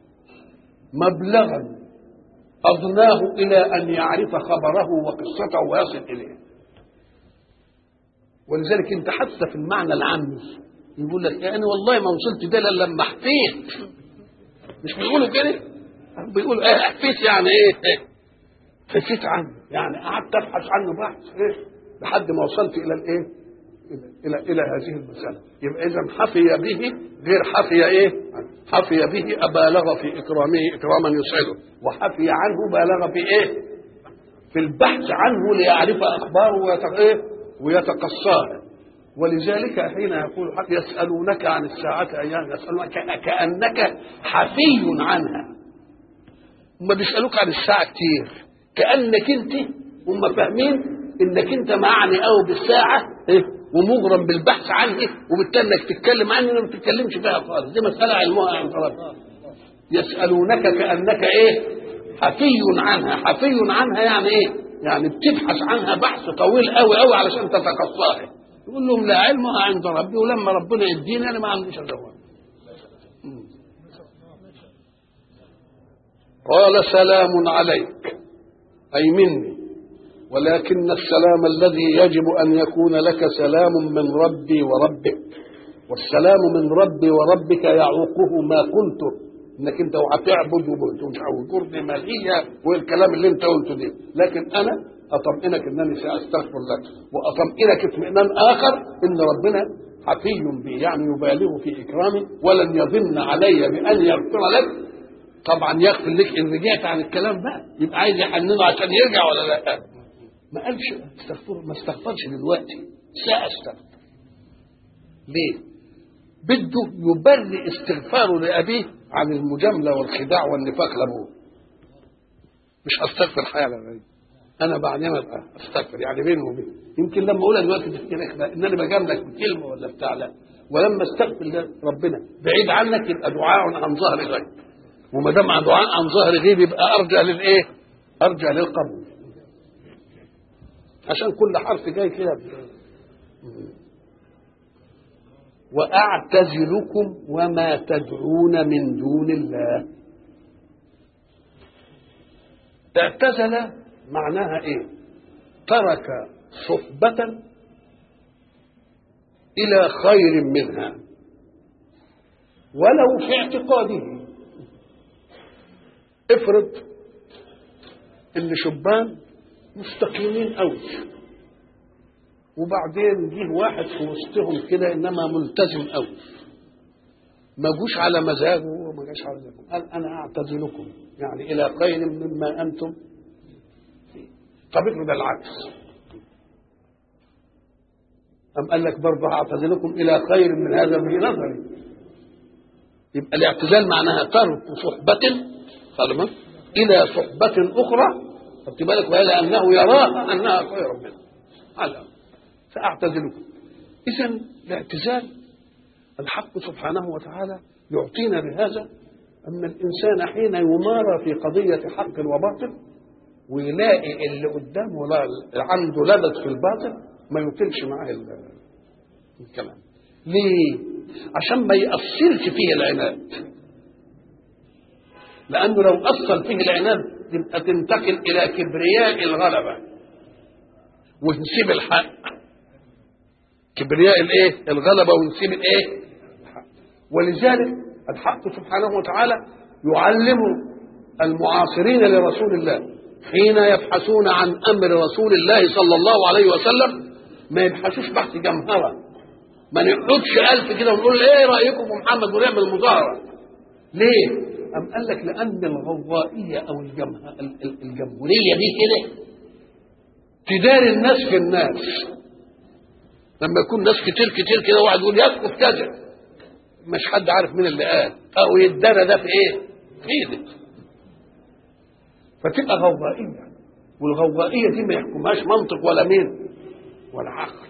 مبلغا أضناه إلى أن يعرف خبره وقصته ويصل إليه. ولذلك أنت حتى في المعنى العامي يقول لك يعني والله ما وصلت ده إلا لما حفيت. مش بيقولوا كده؟ بيقولوا إيه حفيت يعني إيه؟ حفيت عنه، يعني قعدت أبحث عنه بحث إيه؟ لحد ما وصلت إلى الإيه؟ إلى إلى هذه المسألة. يبقى إذا حفي به غير حفي إيه؟ حفي به أبالغ في إكرامه إكراما يسعده، وحفي عنه بالغ في إيه؟ في البحث عنه ليعرف أخباره ويتقصاها. ولذلك حين يقول حق يسألونك عن الساعة أيام، يسألونك كأنك حفي عنها. هم بيسألوك عن الساعة كتير كأنك أنت هم فاهمين إنك أنت معني أو بالساعة إيه؟ ومغرم بالبحث عنه، وبالتالي انك تتكلم عنه ما بتتكلمش فيها خالص. دي مساله علمها عند ربنا. يسالونك كانك ايه؟ حفي عنها. حفي عنها يعني ايه؟ يعني بتبحث عنها بحث طويل قوي قوي علشان تتقصاها. يقول لهم لا علمها عند ربي، ولما ربنا يديني انا ما عنديش الا قال سلام عليك أي مني، ولكن السلام الذي يجب أن يكون لك سلام من ربي وربك، والسلام من ربي وربك يعوقه ما قلته انك انت هتعبد وتجرني ماليه والكلام اللي انت قلته ده، لكن انا اطمئنك انني ساستغفر لك، واطمئنك اطمئنان اخر ان ربنا حفي بي، يعني يبالغ في اكرامي ولن يظن علي بان يغفر لك. طبعا يغفر لك ان رجعت عن الكلام بقى، يبقى عايز يحننه عشان يرجع ولا لا؟ ما قالش استغفر، ما استغفرش دلوقتي، ساستغفر. ليه؟ بده يبرئ استغفاره لابيه عن المجامله والخداع والنفاق لابوه. مش هستغفر حالا انا بعدين ابقى استغفر، يعني بينه وبينه. يمكن لما اقولها دلوقتي تفتكر ان انا بجاملك بكلمه ولا بتاع، لا. ولما استغفر ربنا بعيد عنك يبقى دعاء عن ظهر غيب، وما دام دعاء عن ظهر غيب يبقى ارجع للايه؟ ارجع للقبول، عشان كل حرف جاي كده. واعتزلكم وما تدعون من دون الله. اعتزل معناها ايه؟ ترك صحبة الى خير منها ولو في اعتقاده. افرض ان شبان مستقيمين قوي، وبعدين جه واحد في وسطهم كده انما ملتزم قوي، ما جوش على مزاجه وما جاش على مزاجه، قال انا اعتزلكم يعني الى خير مما انتم فيه. طب افرض العكس، أم قال لك برضه اعتزلكم الى خير من هذا في نظري. يبقى الاعتزال معناها ترك صحبة خلما الى صحبة اخرى، خدت بالك، وهي لانه يراها انها خير منه. على ساعتزلكم. اذا الاعتزال الحق سبحانه وتعالى يعطينا بهذا ان الانسان حين يمارى في قضيه حق وباطل ويلاقي اللي قدامه لا عنده لبس في الباطل ما يطلش معاه الكلام. ليه؟ عشان ما يأصلش فيه العناد، لانه لو أصل فيه العناد تبقى تنتقل الى كبرياء الغلبه ونسيب الحق. كبرياء الايه؟ الغلبه ونسيب الايه؟ الحق. ولذلك الحق سبحانه وتعالى يعلم المعاصرين لرسول الله حين يبحثون عن امر رسول الله صلى الله عليه وسلم ما يبحثوش بحث جمهره، ما نقعدش ألف كده ونقول ايه رايكم في محمد ونعمل مظاهره. ليه؟ أم قال لك لأن الغوائية أو الجمه... الجمهورية دي كده تداري الناس في الناس. لما يكون ناس كتير كتير كده واحد يقول يسقط كذا مش حد عارف مين اللي قال، أو يدارى ده في إيه؟ في إيدك. فتبقى غوائية، والغوائية دي ما يحكمهاش منطق ولا مين ولا عقل.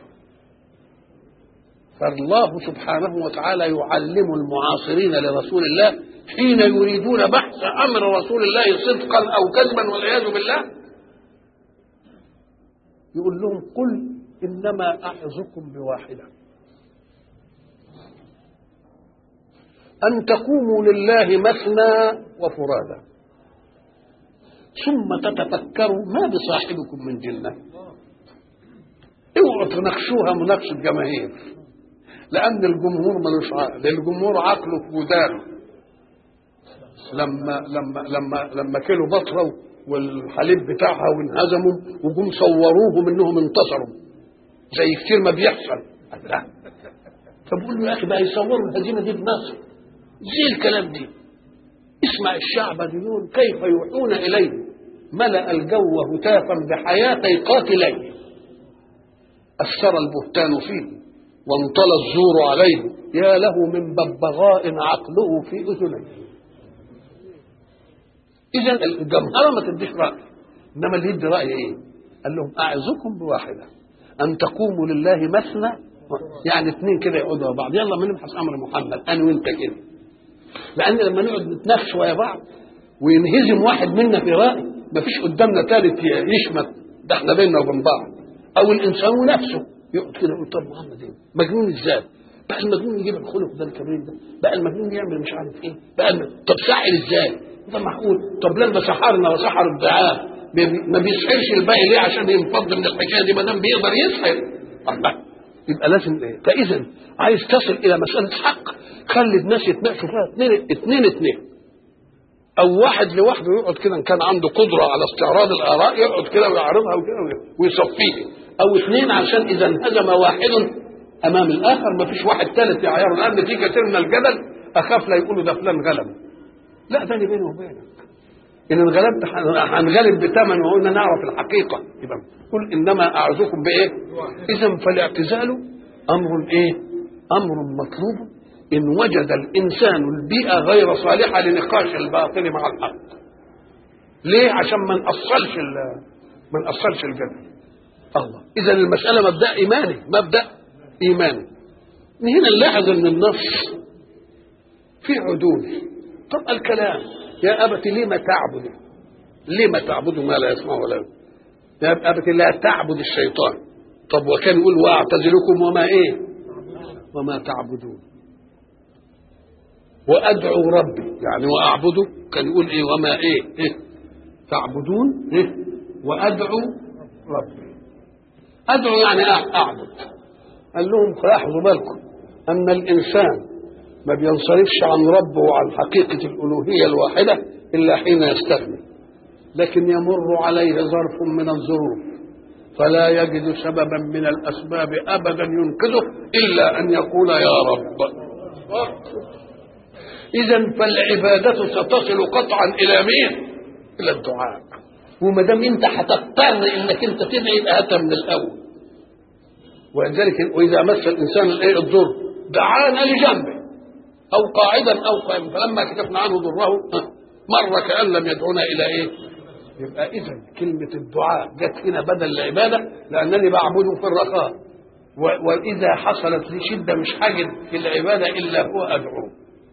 فالله سبحانه وتعالى يعلم المعاصرين لرسول الله حين يريدون بحث امر رسول الله صدقا او كذبا والعياذ بالله يقول لهم قل انما اعظكم بواحده ان تقوموا لله مثنى وفرادا ثم تتفكروا ما بصاحبكم من جنه. اوعوا تناقشوها مناقشه جماهير، لان الجمهور ملوش عقل، الجمهور عقله في ودانه. لما لما لما لما كلوا بطره والحليب بتاعها وانهزموا وجم صوروهم انهم انتصروا زي كتير ما بيحصل. لا، فبقول له يا اخي بقى يصوروا الهزيمه دي بنصر زي الكلام دي. اسمع الشعب ديون كيف يوحون اليه ملأ الجو هتافا بحياتي قاتليه اثر البهتان فيه وانطلى الزور عليه يا له من ببغاء عقله في اذنيه. اذا الجمهره ما تديش راي، انما اللي يدي راي ايه؟ قال لهم اعظكم بواحده ان تقوموا لله مثنى، يعني اثنين كده يقعدوا مع بعض، يلا ما نبحث امر محمد انا وانت كده. لان لما نقعد نتناقش ويا بعض وينهزم واحد منا في راي مفيش قدامنا ثالث يشمت ده احنا بيننا وبين بعض. او الانسان نفسه يقعد كده يقول طب محمد ايه مجنون ازاي؟ بقى المجنون يجيب الخلق ده الكبير ده، بقى المجنون يعمل مش عارف ايه، بقى الم... طب ساحر ازاي؟ ده معقول؟ طب لما سحرنا وسحر الدعاء ما بيسحرش الباقي ليه عشان ينفض من الحكايه دي ما دام بيقدر يسحر؟ الله، يبقى لازم ايه؟ فاذا عايز تصل الى مساله حق خلي الناس يتناقشوا فيها اثنين اثنين اثنين، او واحد لوحده يقعد كده ان كان عنده قدره على استعراض الاراء يقعد كده ويعرضها وكده ويصفيه، او اثنين عشان اذا انهزم واحد امام الاخر ما فيش واحد ثالث يعيره، لان في كثير من الجدل اخاف لا يقولوا ده فلان غلب. لا ده بيني وبينك ان انغلبت هنغلب بثمن وقلنا نعرف الحقيقه. يبقى قل انما اعظكم بايه؟ اذا فالاعتزال امر ايه؟ امر مطلوب ان وجد الانسان البيئه غير صالحه لنقاش الباطل مع الحق. ليه؟ عشان ما نأصلش ما نأصلش الجدل. الله، اذا المساله مبدا ايماني، مبدا ايماني. هنا نلاحظ ان النص في عدول. طب الكلام يا ابت لما تعبد لما تعبد ما لا يسمع ولا يبصر، يا ابت لا تعبد الشيطان. طب وكان يقول واعتزلكم وما ايه وما تعبدون وادعو ربي، يعني واعبده كان يقول ايه وما ايه, إيه؟ تعبدون إيه؟ وادعو ربي. ادعو يعني اعبد. قال لهم لاحظوا بالكم ان الانسان ما بينصرفش عن ربه وعن حقيقه الالوهيه الواحده الا حين يستغني، لكن يمر عليه ظرف من الظروف فلا يجد سببا من الاسباب ابدا ينقذه الا ان يقول يا رب. اذا فالعباده ستصل قطعا الى مين؟ الى الدعاء. وما دام انت هتضطر انك انت تدعي يبقى هاتها من الاول. ولذلك واذا مس الانسان الايه الضر دعانا لجنبه او قاعدا او قائما فلما كشفنا عنه ضره مر كأن لم يدعونا الى ايه؟ يبقى اذا كلمه الدعاء جت هنا بدل العباده لانني بعبده في الرخاء، واذا حصلت لي شده مش هجد في العباده الا هو ادعوه.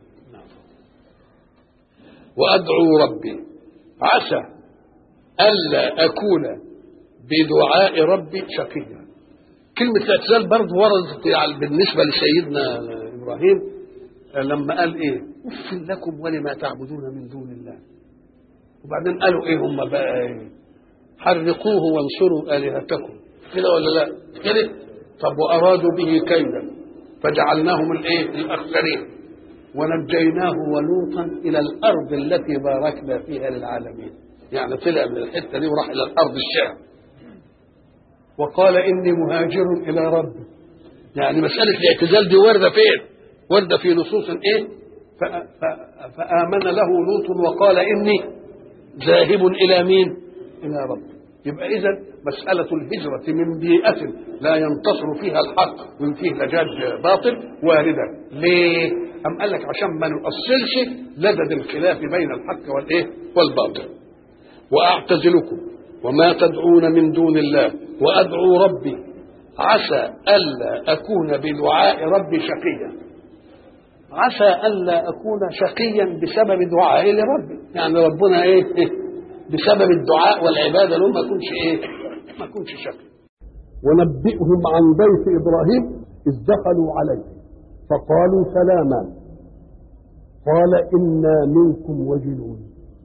وادعو ربي عسى الا اكون بدعاء ربي شقيا. كلمه الاعتزال برضه وردت يعني بالنسبه لسيدنا ابراهيم لما قال ايه؟ اف لكم ولما تعبدون من دون الله. وبعدين قالوا ايه هم بقى ايه؟ حرقوه وانصروا الهتكم، كده ولا لا؟ كده. طب وارادوا به كيدا فجعلناهم الايه؟ الاخسرين ونجيناه ولوطا الى الارض التي باركنا فيها للعالمين. يعني طلع من الحته دي وراح الى الارض الشام. وقال اني مهاجر الى ربي. يعني مساله الاعتزال دي وارده فين؟ وارده في نصوص ايه؟ فامن له لوط وقال اني ذاهب الى مين؟ الى ربي. يبقى اذا مساله الهجره من بيئه لا ينتصر فيها الحق ومن فيه لجاج باطل وارده. ليه؟ ام قال لك عشان ما نؤصلش لدد الخلاف بين الحق والايه؟ والباطل. واعتزلكم وما تدعون من دون الله وادعو ربي عسى الا اكون بدعاء ربي شقيا. عسى الا اكون شقيا بسبب دعائي لربي، يعني ربنا ايه, إيه؟ بسبب الدعاء والعباده له ما اكونش ايه؟ ما اكونش شقي. ونبئهم عن ضيف ابراهيم اذ دخلوا عليه فقالوا سلاما قال انا منكم وجلون.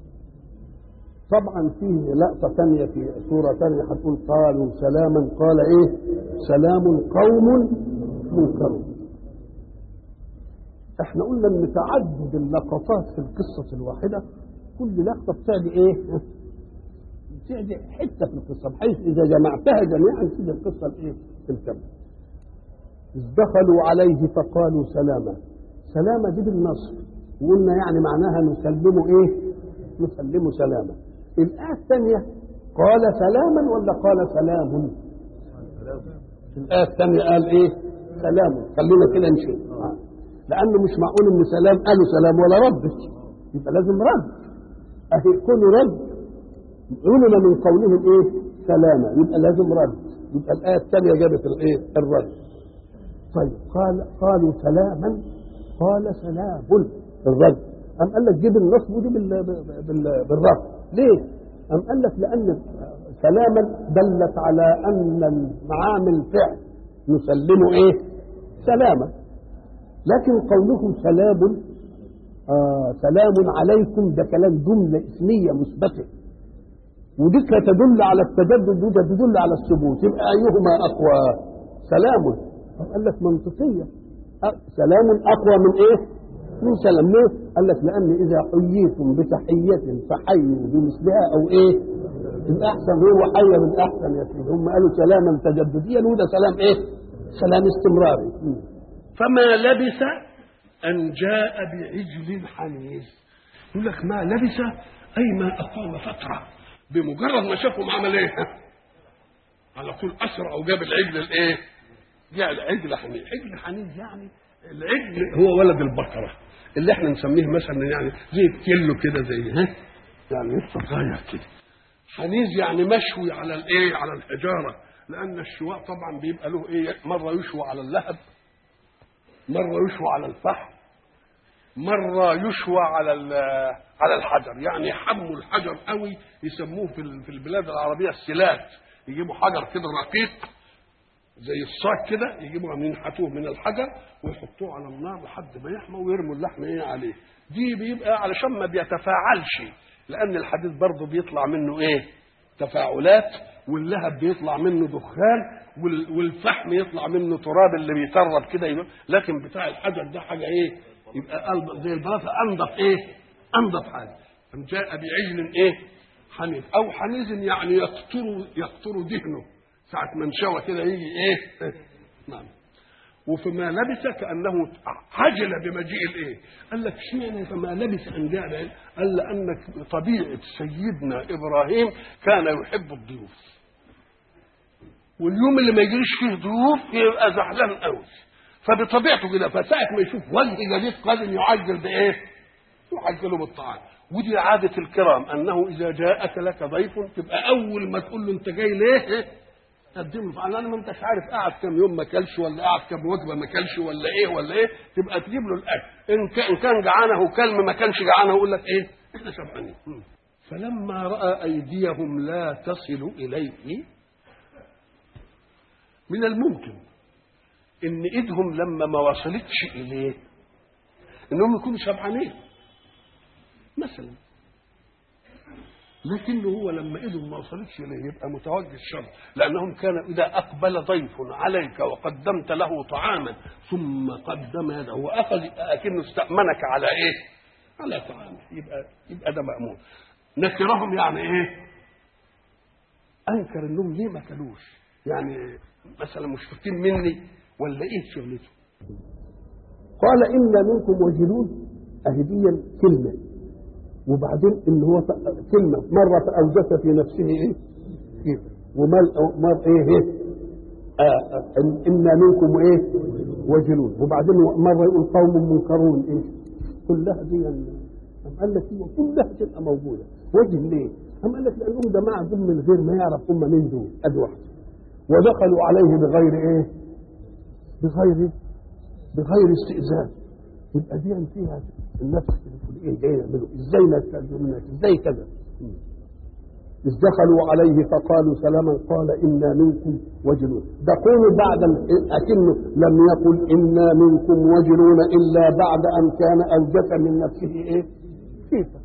طبعا فيه لقطه ثانيه في سوره ثانيه هتقول قالوا سلاما قال ايه؟ سلام قوم منكرون. احنا قلنا ان تعدد اللقطات في القصه الواحده كل لقطه بتعدي ايه؟ بتعدي حته في القصه بحيث اذا جمعتها جميعا تجد القصه الايه؟ الكامله. إذ دخلوا عليه فقالوا سلاما. سلاما دي بالنصر وقلنا يعني معناها نسلمه ايه؟ نسلمه سلاما. الآية الثانية قال سلاما ولا قال سلام؟ الآية الثانية قال ايه؟ سلام. خلينا كده نشوف لأنه مش معقول إن سلام قالوا سلام ولا رد، يبقى لازم رد. أهي كل رد علم من قولهم إيه؟ سلاما، يبقى لازم رد. يبقى الآية الثانية جابت الإيه؟ الرد. طيب قال قالوا سلاما قال سلام الرد. أم قال لك جيب النصب ودي بال بال بالرد. ليه؟ أم قال لك لأن سلاما دلت على أن المعامل فعل نسلمه إيه؟ سلاما. لكن قوله سلام آه سلام عليكم ده كلام جملة اسمية مثبتة، ودي تدل على التجدد وده تدل على الثبوت، يبقى أيهما أقوى؟ سلام. قال لك منطقية، سلام أقوى من إيه؟ من سلام. ليه؟ قال لك لأن إذا حييتم بتحية فحيوا بمثلها أو إيه؟ الأحسن هو حي بالأحسن يا سيدي. هم قالوا سلاما تجدديا وده سلام إيه؟ سلام استمراري. فما لبث أن جاء بعجل حنيذ. يقول لك ما لبث أي ما أقام فترة، بمجرد ما شافهم عمل إيه؟ على طول أسرع وجاب العجل الإيه؟ جاء العجل حنيذ. عجل حنيذ يعني العجل هو ولد البقرة اللي احنا نسميه مثلا يعني زي الكيلو كده، زي ها يعني لسه صغير كده. حنيذ يعني مشوي على الايه؟ على الحجاره، لان الشواء طبعا بيبقى له ايه؟ مره يشوى على اللهب، مره يشوى على الفحم، مره يشوى على على الحجر. يعني يحموا الحجر قوي، يسموه في في البلاد العربيه السلات. يجيبوا حجر كده رقيق زي الصاج كده، يجيبوا عاملين ينحتوه من الحجر ويحطوه على النار لحد ما يحمى ويرموا اللحم ايه عليه. دي بيبقى علشان ما بيتفاعلش، لان الحديد برضه بيطلع منه ايه؟ تفاعلات، واللهب بيطلع منه دخان، والفحم يطلع منه تراب اللي بيترب كده. لكن بتاع الحجر ده حاجه ايه؟ يبقى قلب زي البلاطه، انضف ايه؟ انضف حاجه. ام جاء بعجل ايه؟ حنيذ او حنيذ يعني يقطر يقطر دهنه ساعة ما انشوى كده يجي ايه؟ نعم. وفما لبث كأنه عجل بمجيء الايه؟ قال لك اشمعنى فما لبث ان جاء؟ قال لأن طبيعة سيدنا إبراهيم كان يحب الضيوف، واليوم اللي ما يجيش فيه ضيوف يبقى زعلان قوي، فبطبيعته كده فساعة ما يشوف وجه جديد قادم يعجل بايه؟ يعجله بالطعام. ودي عادة الكرام انه اذا جاءك لك ضيف تبقى اول ما تقول له انت جاي ليه؟ تقدمه. فعلا ما انتش عارف قاعد كم يوم ما كلش، ولا قاعد كم وجبه ما كلش، ولا ايه ولا ايه، تبقى تجيب له الاكل. ان كان كان جعانه وكلم، ما كانش جعانه يقول لك ايه؟ احنا شبعانين. فلما راى ايديهم لا تصل اليه، من الممكن ان ايدهم لما ما وصلتش اليه انهم يكونوا شبعانين مثلا، لكنه هو لما ايدهم ما وصلتش اليه يبقى متوجه الشر، لانهم كانوا اذا اقبل ضيف عليك وقدمت له طعاما ثم قدم يده واخذ اكنه استامنك على ايه؟ على طعامه، يبقى يبقى ده مامون. نكرهم يعني ايه؟ انكر انهم ليه ما كلوش، يعني مثلا مشفقين مني ولا ايه شغلته؟ قال إنا منكم وجلون. أهديا كلمة، وبعدين إن هو كلمة مرة أوجس في نفسه إيه؟ ومر إيه إيه؟ آه إنا منكم إيه؟ وجلون. وبعدين مرة يقول قوم منكرون إيه؟ كلها دي أم قال لك إيه؟ كلها تبقى موجودة. وجه ليه؟ أم قال لك لأنهم جماعة دول من غير ما يعرف هم مين دول، أدي واحدة. ودخلوا عليه بغير إيه؟ بغير بغير استئذان. يبقى دي فيها النفس اللي ايه جاي يعملوا ازاي نستأذن منك ازاي كذا. إذ دخلوا عليه فقالوا سلاما قال إنا منكم وجلون. تقول بعد أكنه لم يقل إنا منكم وجلون إلا بعد أن كان أوجس من نفسه إيه؟ خيفة.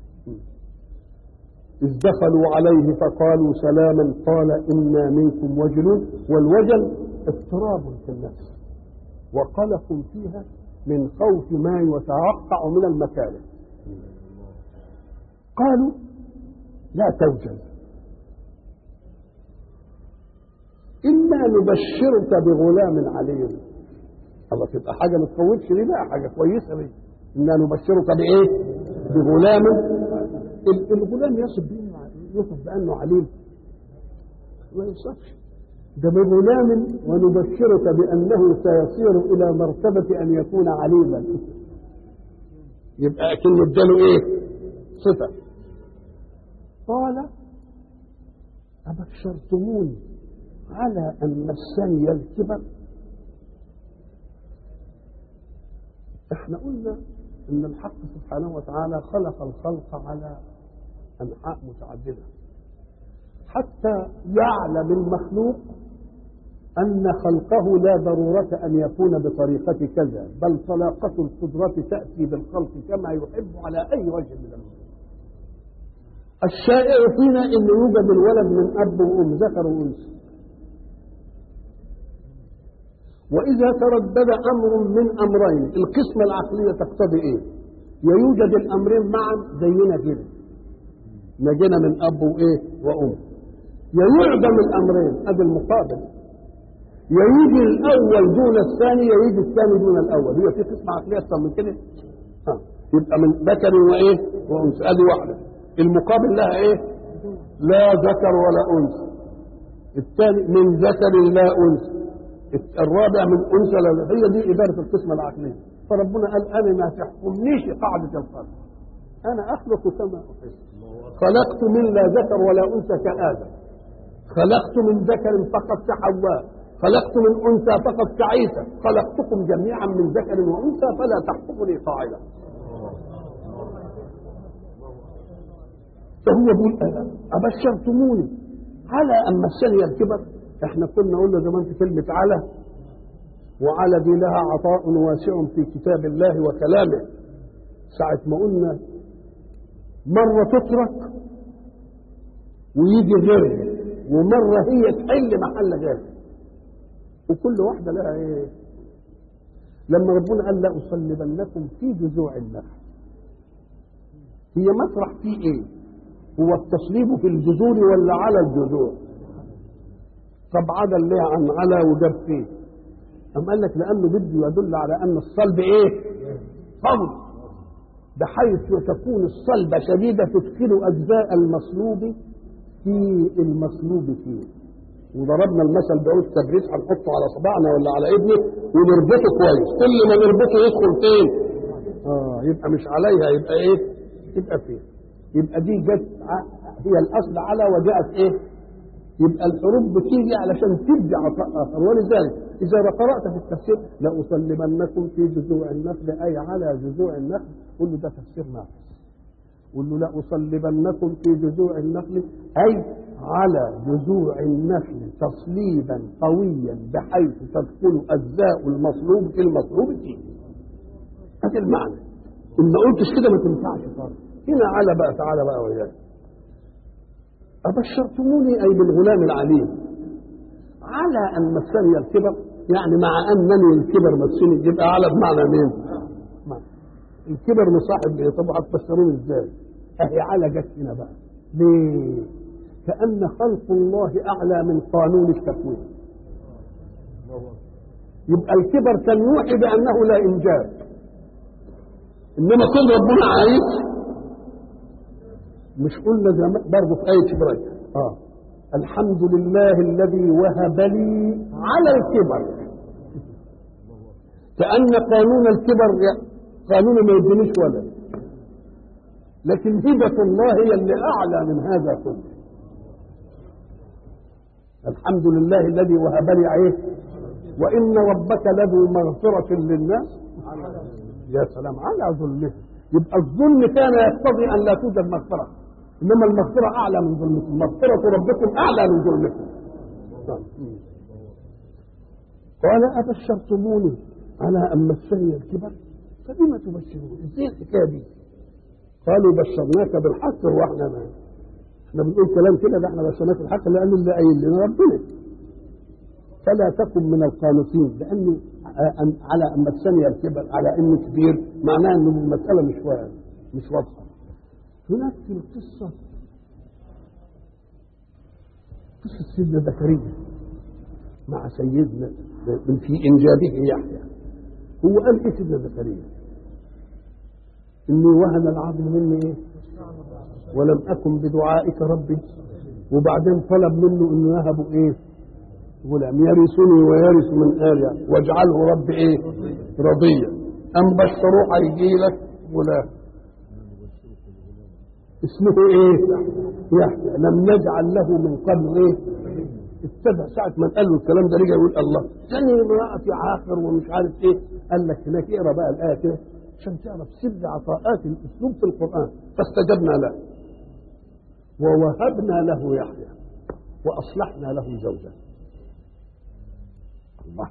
إذ دخلوا عليه فقالوا سلاما قال إنا منكم وجلون. والوجل اضطراب في النفس وقلق فيها من خوف ما يتوقع من المكاره. قالوا لا توجل إنا نبشرك بغلام عليم. الله تبقى حاجة ما تخوفش ليه بقى، حاجة كويسة ليه. إنا نبشرك بإيه؟ بغلام. الغلام يصف يصف بأنه عليم؟ ما يصفش ده بغلام. ونبشرك بأنه سيصير إلى مرتبة أن يكون عليما. يبقى أكن اداله إيه؟ صفة. قال أبشرتموني على أن مسني الكبر. احنا قلنا ان الحق سبحانه وتعالى خلق الخلق على أنحاء متعددة، حتى يعلم المخلوق أن خلقه لا ضرورة أن يكون بطريقة كذا، بل طلاقة القدرة تأتي بالخلق كما يحب على أي وجه من الوجوه. الشائع فينا أن يوجد الولد من أب وأم، ذكر وأنثى، وإذا تردد أمر من أمرين القسمة العقلية تقتضي إيه؟ يوجد الأمرين معا زينا كده، نجينا من أب وإيه وأم، يعدم الأمرين أدي المقابل، يجي الأول دون الثاني، يجي الثاني دون الأول. هي في قسمة عقلية أكثر من كده؟ ها يبقى من ذكر وإيه وأنثى، أدي واحدة. المقابل لها إيه؟ لا ذكر ولا أنثى. الثاني من ذكر لا أنثى. الرابع من أنثى لا. هي دي إدارة القسمة العقلية. فربنا قال أنا ما تحكمنيش قاعدة الخلق، أنا أخلق كما أحب. خلقت من لا ذكر ولا أنثى كآدم، خلقت من ذكر فقط كحواء، خلقت من أنثى فقط كعيسى، خلقتكم جميعا من ذكر وأنثى فلا تحكمني قاعدة. فهو يقول أبشرتموني على أن مسني الكبر. احنا كنا قلنا زمان في كلمة على، وعلى دي لها عطاء واسع في كتاب الله وكلامه. ساعة ما قلنا مرة تترك ويجي غيرها، ومرة هي تحل محل غيرها، وكل واحدة لها ايه. لما ربنا قال لا أصلبنكم في جذوع النخل، هي مطرح فيه ايه؟ هو التصليب في الجذور ولا على الجذور؟ طب عدل ليه عن على وجاب فيه؟ أم قال لك لأنه بده يدل على أن الصلب ايه؟ قوي، بحيث تكون الصلبة شديدة تدخل أجزاء المصلوب في المصلوب فيه. وضربنا المثل بعود تبريد هنحطه على صباعنا ولا على ابنه ونربطه كويس، كل ما نربطه يدخل فين؟ اه يبقى مش عليها، يبقى ايه؟ يبقى فين؟ يبقى دي جت هي الاصل على وجاءت ايه؟ يبقى الحروف بتيجي علشان تدي عطاء اخر. ولذلك اذا قرات في التفسير لاصلبنكم في جذوع النخل اي على جذوع النخل، قل له ده تفسير ناقص. قل له لاصلبنكم في جذوع النخل اي على جذوع النخل تصليبا قويا بحيث تدخل اجزاء المصلوب في المصلوب فيه. هذا المعنى. ان ما قلتش كده ما تنفعش خالص. هنا على بقى تعالى بقى وياك. أبشرتموني أي بالغلام العليم على أن مسني الكبر، يعني مع أنني الكبر مسني، يبقى على بمعنى مين؟ الكبر مصاحب ليه؟ طب هتبشروني ازاي؟ أهي على جت هنا بقى. ليه؟ كأن خلق الله أعلى من قانون التكوين. يبقى الكبر كان يوحي بأنه لا إنجاب، إنما كل ربنا عايز. مش قلنا برضه في آية إبراهيم آه الحمد لله الذي وهب لي على الكبر، كأن قانون الكبر قانون ما يدينيش ولد، لكن هبة الله هي اللي أعلى من هذا كله. الحمد لله الذي وهب لي عليه، وإن ربك لذو مغفرة للناس يا سلام على ظلمه. يبقى الظلم كان يقتضي أن لا توجد مغفرة، إنما المغفرة أعلى من ظلمكم، مغفرة ربكم أعلى من ظلمكم. قال أبشرتموني على أن مسني الكبر فبما تبشرون؟ إزاي الحكاية دي؟ قالوا بشرناك بالحق. واحنا ما احنا بنقول كلام كده، ده احنا بشرناك بالحق لأن اللي قايل لنا ربنا. فلا تكن من القانطين، لأنه على أن مسني الكبر على أنه كبير معناه أن المسألة مش مش واضحة. هناك في القصة قصة سيدنا زكريا مع سيدنا في إنجابه يحيى. هو قال إيه سيدنا زكريا؟ إني وهن العظم مني إيه؟ ولم أكن بدعائك ربي. وبعدين طلب منه إنه يهب إيه؟ غلام يرثني ويرث من آل واجعله ربي إيه؟ رضيا. أم بشروه هيجي لك غلام اسمه ايه؟ يحيى. لم نجعل له من قبل ايه؟ اتبع. ساعة ما قال له الكلام ده رجع يقول الله ثاني امرأتي عاقر ومش عارف ايه. قال لك هناك اقرا بقى الآية كده عشان تعرف سر عطاءات الأسلوب في القرآن. فاستجبنا له ووهبنا له يحيى. وأصلحنا له زوجه. الله،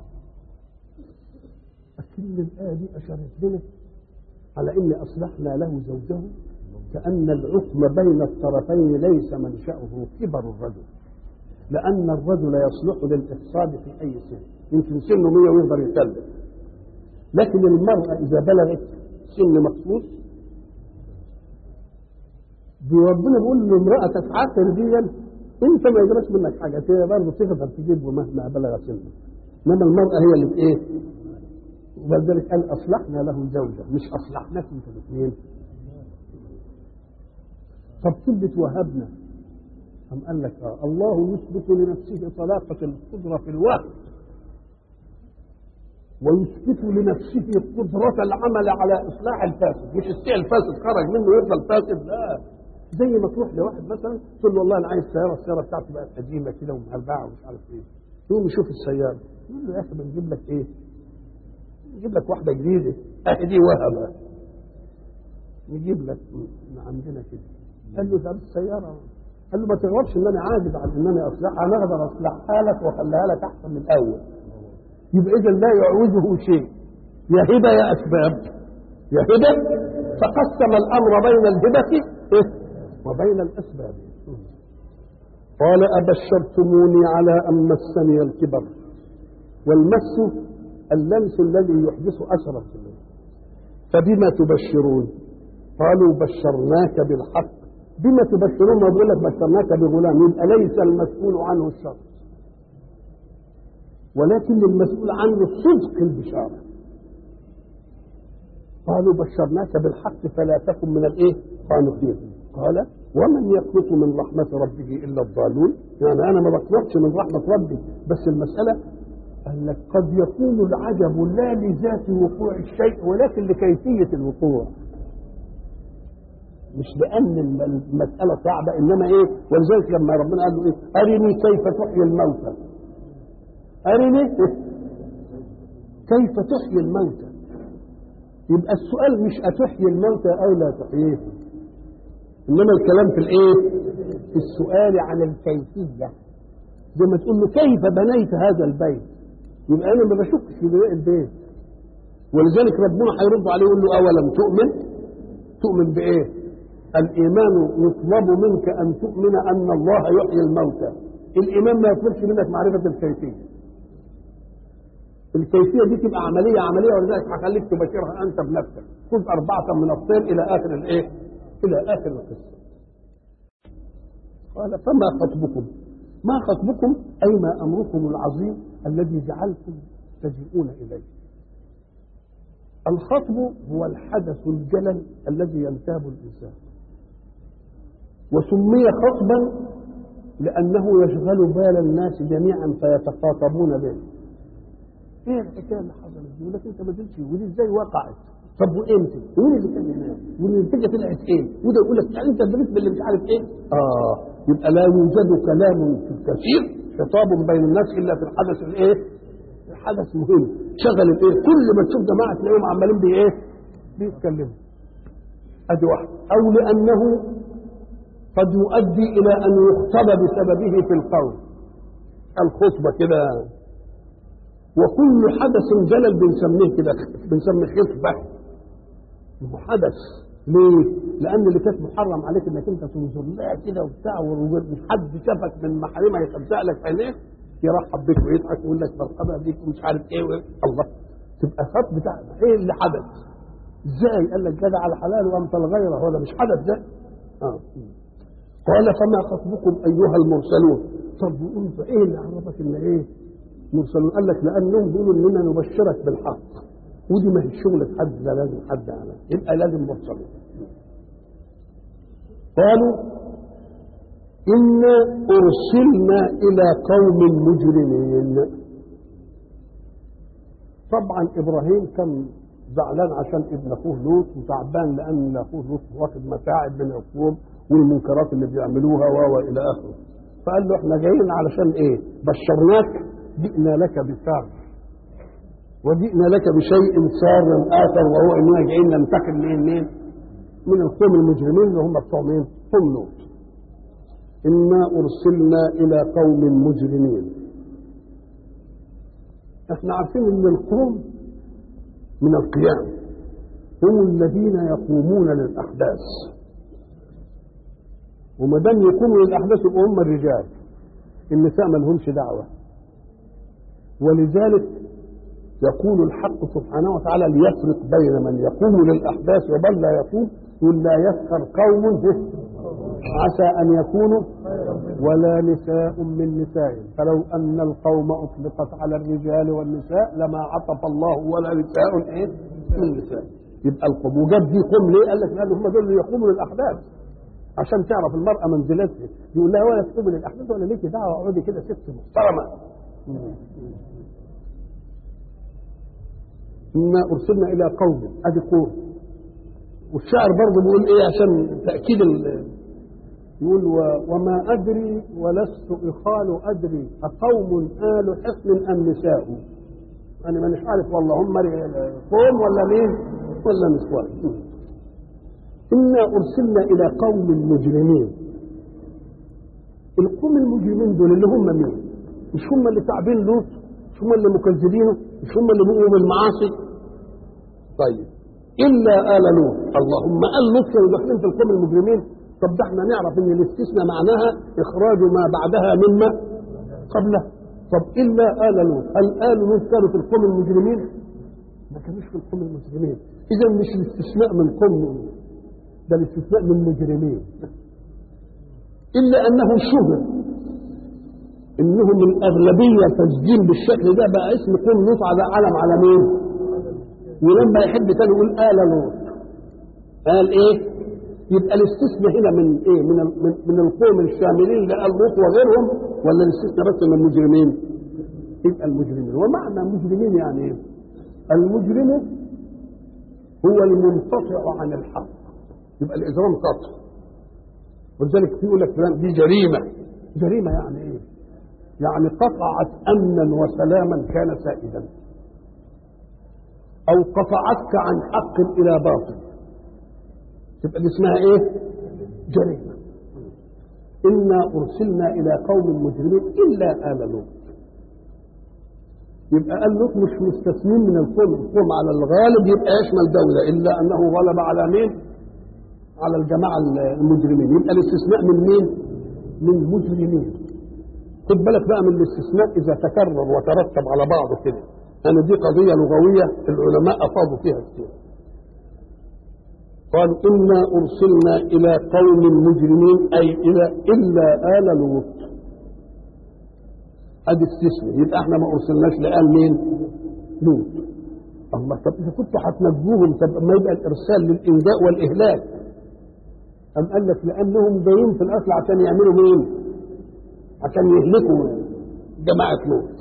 أكن الآية دي أشارت لنا على إن أصلحنا له زوجه كأن الحكم بين الطرفين ليس منشأه كبر الرجل، لأن الرجل يصلح للإفصاد في أي سن، يمكن سنه مية ويقدر يكلم، لكن المرأة إذا بلغت سن مخصوص ربنا بيقول لامرأتك عاقل ديا أنت ما يجراش منك حاجة، هي برضه تقدر تجيبه مهما بلغ سنه، إنما المرأة هي اللي إيه؟ ولذلك قال أصلحنا له زوجة، مش أصلحناكم في الاثنين. طب ثبت وهبنا، أم قال لك آه الله يثبت لنفسه طلاقة القدرة في الوهب، ويثبت لنفسه قدرة العمل على إصلاح الفاسد، مش الشيء الفاسد خرج منه يفضل فاسد، لا. زي ما تروح لواحد مثلا تقول له والله أنا عايز سيارة، السيارة بتاعتي بقت قديمة كده ومهلبعة ومش عارف إيه، يقوم يشوف السيارة يقول له يا أخي بنجيب لك إيه؟ نجيب لك واحدة جديدة، أهي دي وهبة، نجيب لك من عندنا كده. قال له طب السيارة، قال له ما تغلطش ان انا عاجز عن ان انا اصلحها، انا اقدر اصلحها لك واخليها لك احسن من الاول. يبقى اذا لا يعوزه شيء، يا هبه يا اسباب، يا هبه فقسم الامر بين الهبه وبين الاسباب. قال ابشرتموني على ان مسني الكبر، والمس اللمس الذي يحدث اثرا في اللمس، فبما تبشرون؟ قالوا بشرناك بالحق. بما تبشرون؟ ما بقول لك بشرناك بغلام، يبقى ليس المسؤول عنه الشر، ولكن المسؤول عنه صدق البشاره. قالوا بشرناك بالحق فلا تكن من الايه؟ قانطين. قال ومن يقنط من رحمه ربه الا الضالون، يعني انا ما بقنطش من رحمه ربي، بس المساله قال لك قد يكون العجب لا لذات وقوع الشيء ولكن لكيفيه الوقوع، مش لأن المسألة صعبة، إنما إيه؟ ولذلك لما ربنا قال له إيه؟ أرني كيف تحيي الموتى، أرني كيف تحيي الموتى. يبقى السؤال مش أتحيي الموتى أو لا تحييه، إنما الكلام في الإيه؟ في السؤال عن الكيفية. زي ما تقول له كيف بنيت هذا البيت، يبقى أنا ما بشكش في بناء البيت، ولذلك ربنا هيرد عليه يقول له أولم تؤمن؟ تؤمن بإيه؟ الإيمان يطلب منك أن تؤمن أن الله يحيي الموتى. الإيمان ما يطلبش منك معرفة الكيفية، الكيفية دي تبقى عملية عملية، ولذلك هخليك تبشرها أنت بنفسك. خذ أربعة من الطير إلى آخر الإيه؟ إلى آخر القصة. قال فما خطبكم؟ ما خطبكم أي ما أمركم العظيم الذي جعلتم تجيئون إليه. الخطب هو الحدث الجلل الذي ينتاب الإنسان، وسمي خطبا لأنه يشغل بال الناس جميعا فيتخاطبون به. ايه الحكايه اللي حصلت دي؟ يقول لك انت ما قلتش، ودي ازاي وقعت؟ طب وامتى؟ ومين اللي كان هناك؟ والنتيجه طلعت ايه؟ وده يقول لك يعني انت درست باللي مش عارف ايه؟ اه يبقى لا يوجد كلام كثير خطاب بين الناس الا في الحدث الايه؟ الحدث مهم شغل الايه؟ كل ما تشوف جماعه تلاقيهم عمالين بايه؟ بيتكلموا. ادي واحد. او لانه قد يؤدي الى ان يخطب بسببه في القول، الخطبه كده. وكل حدث جلل بنسميه كده، بنسميه خطبه. حدث ليه؟ لان اللي كانت محرم عليك انك انت تنظر لها كده وبتاع، وحد شافك من محارمها يخزق لك في عينيك يرحب بك ويضحك ويقول لك مرحبا بك ومش عارف ايه و... الله تبقى خط بتاعنا. ايه اللي حدث؟ ازاي؟ قال لك جدع على الحلال وانت الغيره، ولا مش حدث ده؟ اه قال فما خطبكم ايها المرسلون. طب وانت ايه اللي عرفك ان ايه مرسلون؟ قال لك لانهم بيقولوا اننا نبشرك بالحق، ودي ما هي شغله حد، ده لازم حد على يبقى لازم مرسلون. قالوا إنا أرسلنا إلى قوم مجرمين. طبعا إبراهيم كان زعلان عشان ابن أخوه لوط، وتعبان لأن أخوه لوط واخد متاعب من القوم والمنكرات اللي بيعملوها و إلى آخره. فقال له إحنا جايين علشان إيه؟ بشرناك، جئنا لك بسار، وجئنا لك بشيء سار آخر، وهو إننا جايين ننتقم من مين؟ من القوم المجرمين اللي هم بتوع مين؟ قوم لوط. إنا أرسلنا إلى قوم مجرمين. احنا عارفين ان القوم من القيام هم الذين يقومون للأحداث، وما دام يقوموا للأحداث يبقوا هم الرجال، النساء ما لهمش دعوة. ولذلك يقول الحق سبحانه وتعالى ليفرق بين من يقوم للأحداث ومن لا يقوم، يقول لا يسخر قوم عسى أن يكونوا ولا نساء من نساء، فلو أن القوم أطلقت على الرجال والنساء لما عطف الله ولا نساء إيه من نساء. يبقى القوم وجاب دي قوم ليه؟ قال لك لأن هم دول اللي يقوموا للأحداث، عشان تعرف المرأة منزلتها. يقول لها ولا تقوم للأحداث ولا ليكي دعوة، اقعدي كده ست محترمة. إنا أرسلنا إلى قوم، أدي قوم. والشاعر برضه بيقول إيه عشان تأكيد يقول وما أدري ولست إخال أدري أقوم آل حصن أم نساء. أنا ما مش عارف والله هم قوم ولا مين ولا نسوان. إنا أرسلنا إلى قوم مجرمين. القوم المجرمين دول اللي هم مين؟ مش هم اللي تعبين لوط؟ مش هم اللي مكذبينه؟ مش هم اللي بيقوموا بالمعاصي؟ طيب إلا آل لوط. اللهم آل لوط كانوا داخلين في القوم المجرمين. طب ده احنا نعرف ان الاستثناء معناها اخراج ما بعدها مما قبله. طب الا آل لوط، هل آل لوط كانوا في القوم المجرمين؟ ما كانوش في القوم المجرمين. اذا مش الاستثناء من قوم، ده الاستثناء من مجرمين. الا انه شهر انهم الاغلبيه تسجيل بالشكل ده، بقى اسم قوم لوط على علم على مين؟ ولما يحب تاني يقول آل لوط قال ايه؟ يبقى الاستثناء هنا من ايه؟ من من, من القوم الشاملين لآل لوط وغيرهم، ولا الاستثناء بس من المجرمين؟ يبقى المجرمين. ومعنى مجرمين يعني ايه؟ المجرم هو المنقطع عن الحق، يبقى الاجرام قطع. ولذلك يقول لك دي جريمه. جريمه يعني ايه؟ يعني قطعت امنا وسلاما كان سائدا، او قطعتك عن حق الى باطل، تبقى دي اسمها ايه؟ جريمه. انا ارسلنا الى قوم مجرمين الا آل لوط. يبقى آل لوط مش مستثنين من القوم، القوم على الغالب يبقى يشمل دوله، الا انه غلب على مين؟ على الجماعه المجرمين. يبقى الاستثناء من مين؟ من المجرمين. خد بالك بقى من الاستثناء اذا تكرر وترتب على بعضه كده، يعني دي قضيه لغويه العلماء افاضوا فيها كتير. قالوا إنا أرسلنا إلى قوم مجرمين، أي إلى إلا آل لوط. أدي استثناء. يبقى احنا ما أرسلناش لآل مين؟ لوط. الله، طب إذا كنتوا هتنجوهم طب ما يبقى الإرسال للإنجاء والإهلاك؟ أم قال لك لأنهم جايين في الأصل عشان يعملوا مين؟ عشان يهلكوا جماعة لوط.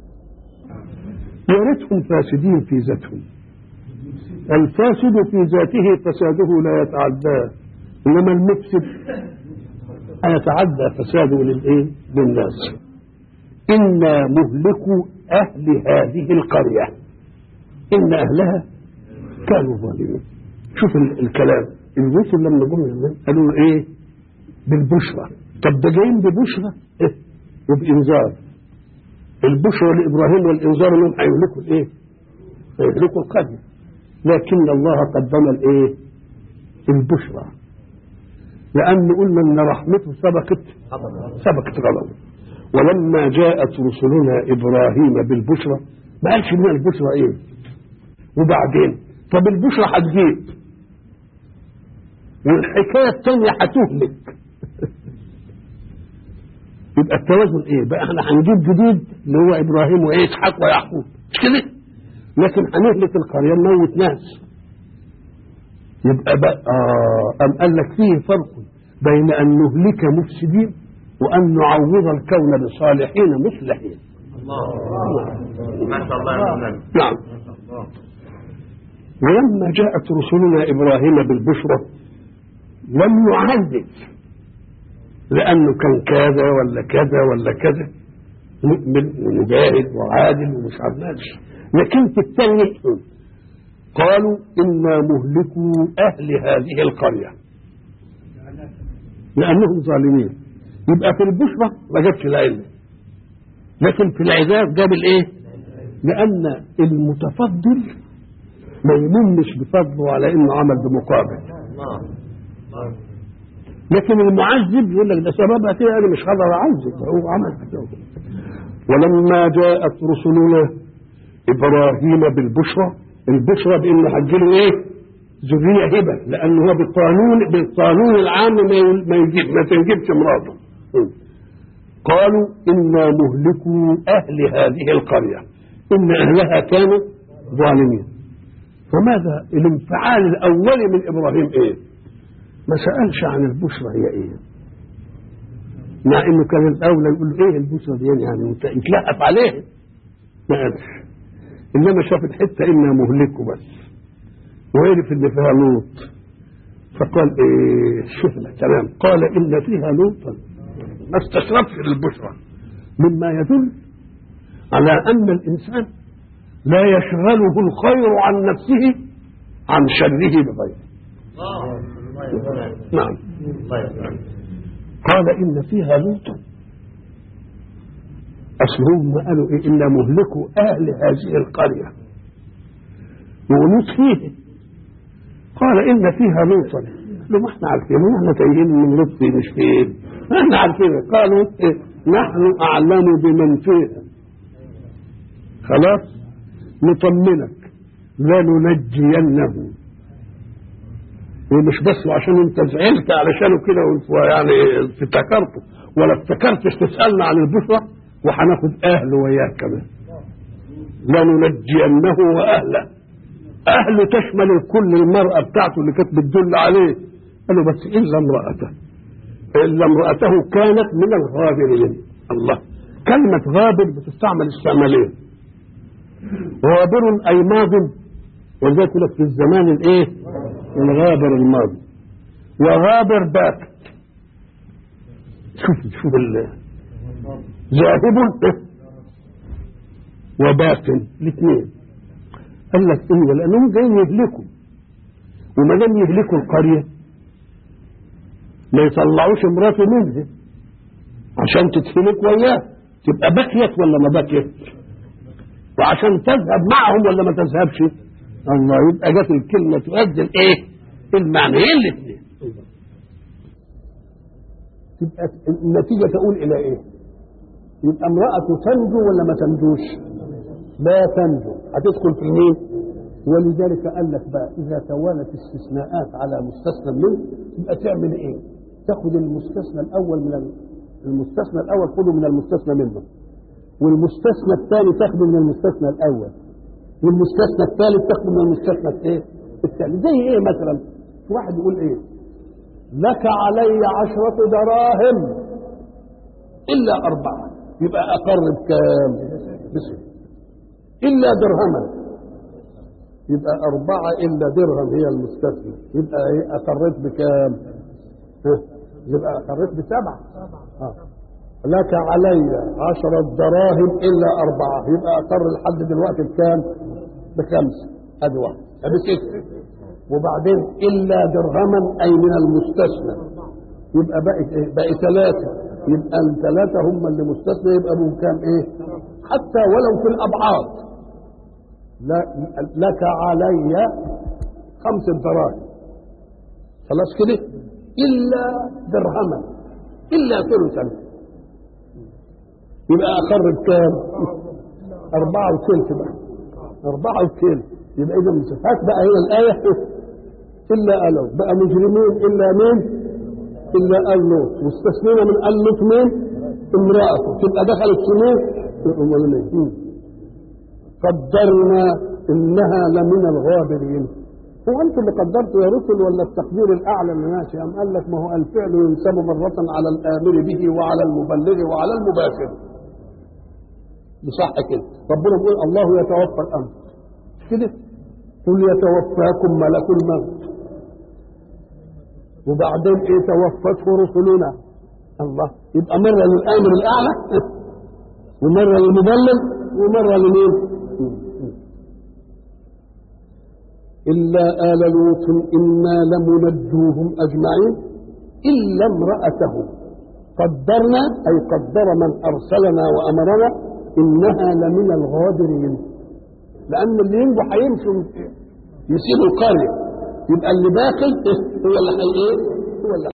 يا ريتهم فاسدين في ذاتهم. الفاسد في ذاته فساده لا يتعداه، انما المفسد يتعدى فساده للايه؟ للناس. انا مهلكوا اهل هذه القريه ان اهلها كانوا ظالمين. شوف الكلام، الرسل لما جم قالوا ايه؟ بالبشرى. طب ده جايين ببشرى إيه؟ وبانذار. البشرى لابراهيم والانذار انهم هيهلكوا الايه؟ هيهلكوا القريه. لكن الله قدم الايه؟ البشرى، لان قلنا ان رحمته سبقت سبقت غضبه. ولما جاءت رسلنا ابراهيم بالبشرى ما قالش ان البشرى ايه وبعدين. طب البشرى هتجيب والحكايه الثانيه هتهلك. يبقى التوازن ايه بقى؟ احنا هنجيب جديد اللي هو ابراهيم واسحاق ويعقوب، مش كده؟ لكن هنهلك القريه نموت ناس. يبقى بقى آه أم قال لك فيه فرق بين ان نهلك مفسدين وان نعوض الكون بصالحين مصلحين. الله ما شاء الله. نعم. ولما جاءت رسلنا ابراهيم بالبشرى لم يعذب لانه كان كذا ولا كذا ولا كذا، مؤمن ومجاهد وعادل ومش عارف، لكن في الثانية قالوا إنا مهلكوا أهل هذه القرية لأنهم ظالمين. يبقى في البشرى ما جابش العلم، لكن في العذاب جاب الايه؟ لان المتفضل ما يمنش بفضله على انه عمل بمقابل، لكن المعذب يقول لك ده سببها كده، انا مش هقدر اعذب، هو عمل كده. ولما جاءت رسلنا ابراهيم بالبشرى، البشرى بانه هتجيله ايه؟ ذريه هبه، لانه هو بالقانون بالقانون العام ما يجيب ما تنجبش مراته. قالوا انا مهلكوا اهل هذه القريه ان اهلها كانوا ظالمين. فماذا الانفعال الاولي من ابراهيم ايه؟ ما سالش عن البشرى هي ايه، مع انه كان الاولى يقول له ايه البشرى دي يعني يتلقف عليه، ما قالش، انما شاف الحته انا مهلكوا بس، وعرف ان فيها لوط، فقال ايه؟ شوف الكلام، قال ان فيها لوطا، ما استشرفش للبشرى، مما يدل على ان الانسان لا يشغله الخير عن نفسه عن شره بغيره. نعم. قال ان فيها لوطا، اصلهم قالوا ايه؟ الا مهلكوا اهل هذه القريه، ولوط فيه. قال ان فيها لوطا، قالوا ما احنا عارفين، احنا تايهين من لوط فيه مش فين، احنا عارفين. قالوا إيه؟ نحن اعلم بمن فيها، خلاص نطمنك لننجينه، ومش بس عشان انت زعلت علشانه كده يعني افتكرته، ولا افتكرتش تسالنا عن البشرى، وهناخد اهله وياه كمان، لننجينه واهله. اهله تشمل الكل، المراه بتاعته اللي كانت بتدل عليه، قالوا بس الا امراته، الا امراته كانت من الغابرين. الله، كلمه غابر بتستعمل استعمالين، غابر اي ماض، ولذلك يقول لك في الزمان الايه؟ الغابر الماضي، وغابر باكت. شوف شوف ذاهب وباكن الاثنين. قال لك ايه؟ لانهم جايين يهلكوا، وما دام يهلكوا القريه ما يطلعوش امراته منها عشان تتهلك وياه، تبقى بكيت ولا ما بكيت؟ وعشان تذهب معهم ولا ما تذهبش؟ الله، يبقى جت الكلمه تؤدي الايه؟ المعنيين الاثنين. تبقى النتيجه تقول الى ايه؟ يبقى امرأته تنجو ولا ما تنجوش؟ لا تنجو، هتدخل في مين؟ ولذلك قال لك بقى اذا توالت استثناءات على مستثنى منه يبقى تعمل ايه؟ تاخد المستثنى الاول من المستثنى الاول خده من المستثنى منه، والمستثنى الثاني تاخده من المستثنى الاول، والمستثنى الثالث تاخده من المستثنى الايه؟ الثاني. زي ايه مثلا؟ واحد يقول ايه؟ لك علي عشرة دراهم الا اربعة، يبقى اقر بكام؟ بسم الا درهما، يبقى اربعة الا درهم هي المستثنى، يبقى ايه؟ اقرت بكام؟ يبقى اقرت بسبعة. آه. لك علي عشرة دراهم الا اربعة، يبقى اقر لحد دلوقتي بكام؟ بخمسة. ادي واحد، ادي ستة. وبعدين الا درهما اي من المستثنى، يبقى بقت ايه؟ بقى ثلاثة، يبقى الثلاثة هم اللي مستثنى، يبقى بكام ايه؟ حتى ولو في الابعاد. لا لك علي خمس دراهم، خلاص كده، الا درهما الا ثلثا، يبقى اقر بكام؟ أربعة وثلث بقى، أربعة وثلث. يبقى إذا هات بقى هنا الآية إلا قالوا بقى مجرمين إلا مين؟ إلا قال لوط، واستثنينا من قال لوط مين؟ امرأته، تبقى دخلت في مين؟ الأمين. قدرنا إنها لمن الغابرين. هو أنتم اللي قدرتوا يا رسل ولا التقدير الأعلى اللي ماشي؟ أم قال لك ما هو الفعل ينسب مرة على الآمر به وعلى المبلغ وعلى المباشر. بصح كده، ربنا بيقول الله يتوفى الأمر كده، قل يتوفاكم ملك الموت، وبعدين ايه؟ توفته رسلنا. الله، يبقى مرة للآمر الأعلى ومرة للمبلغ ومرة لمين؟ إلا آل لوط إنا لمنجوهم أجمعين إلا امرأته قدرنا أي قدر من أرسلنا وأمرنا إنها لمن الغابرين، لأن اللي ينجو هيمشوا يسيبوا القرية، يبقى اللي باقي هو اللي هي ايه؟ هو اللي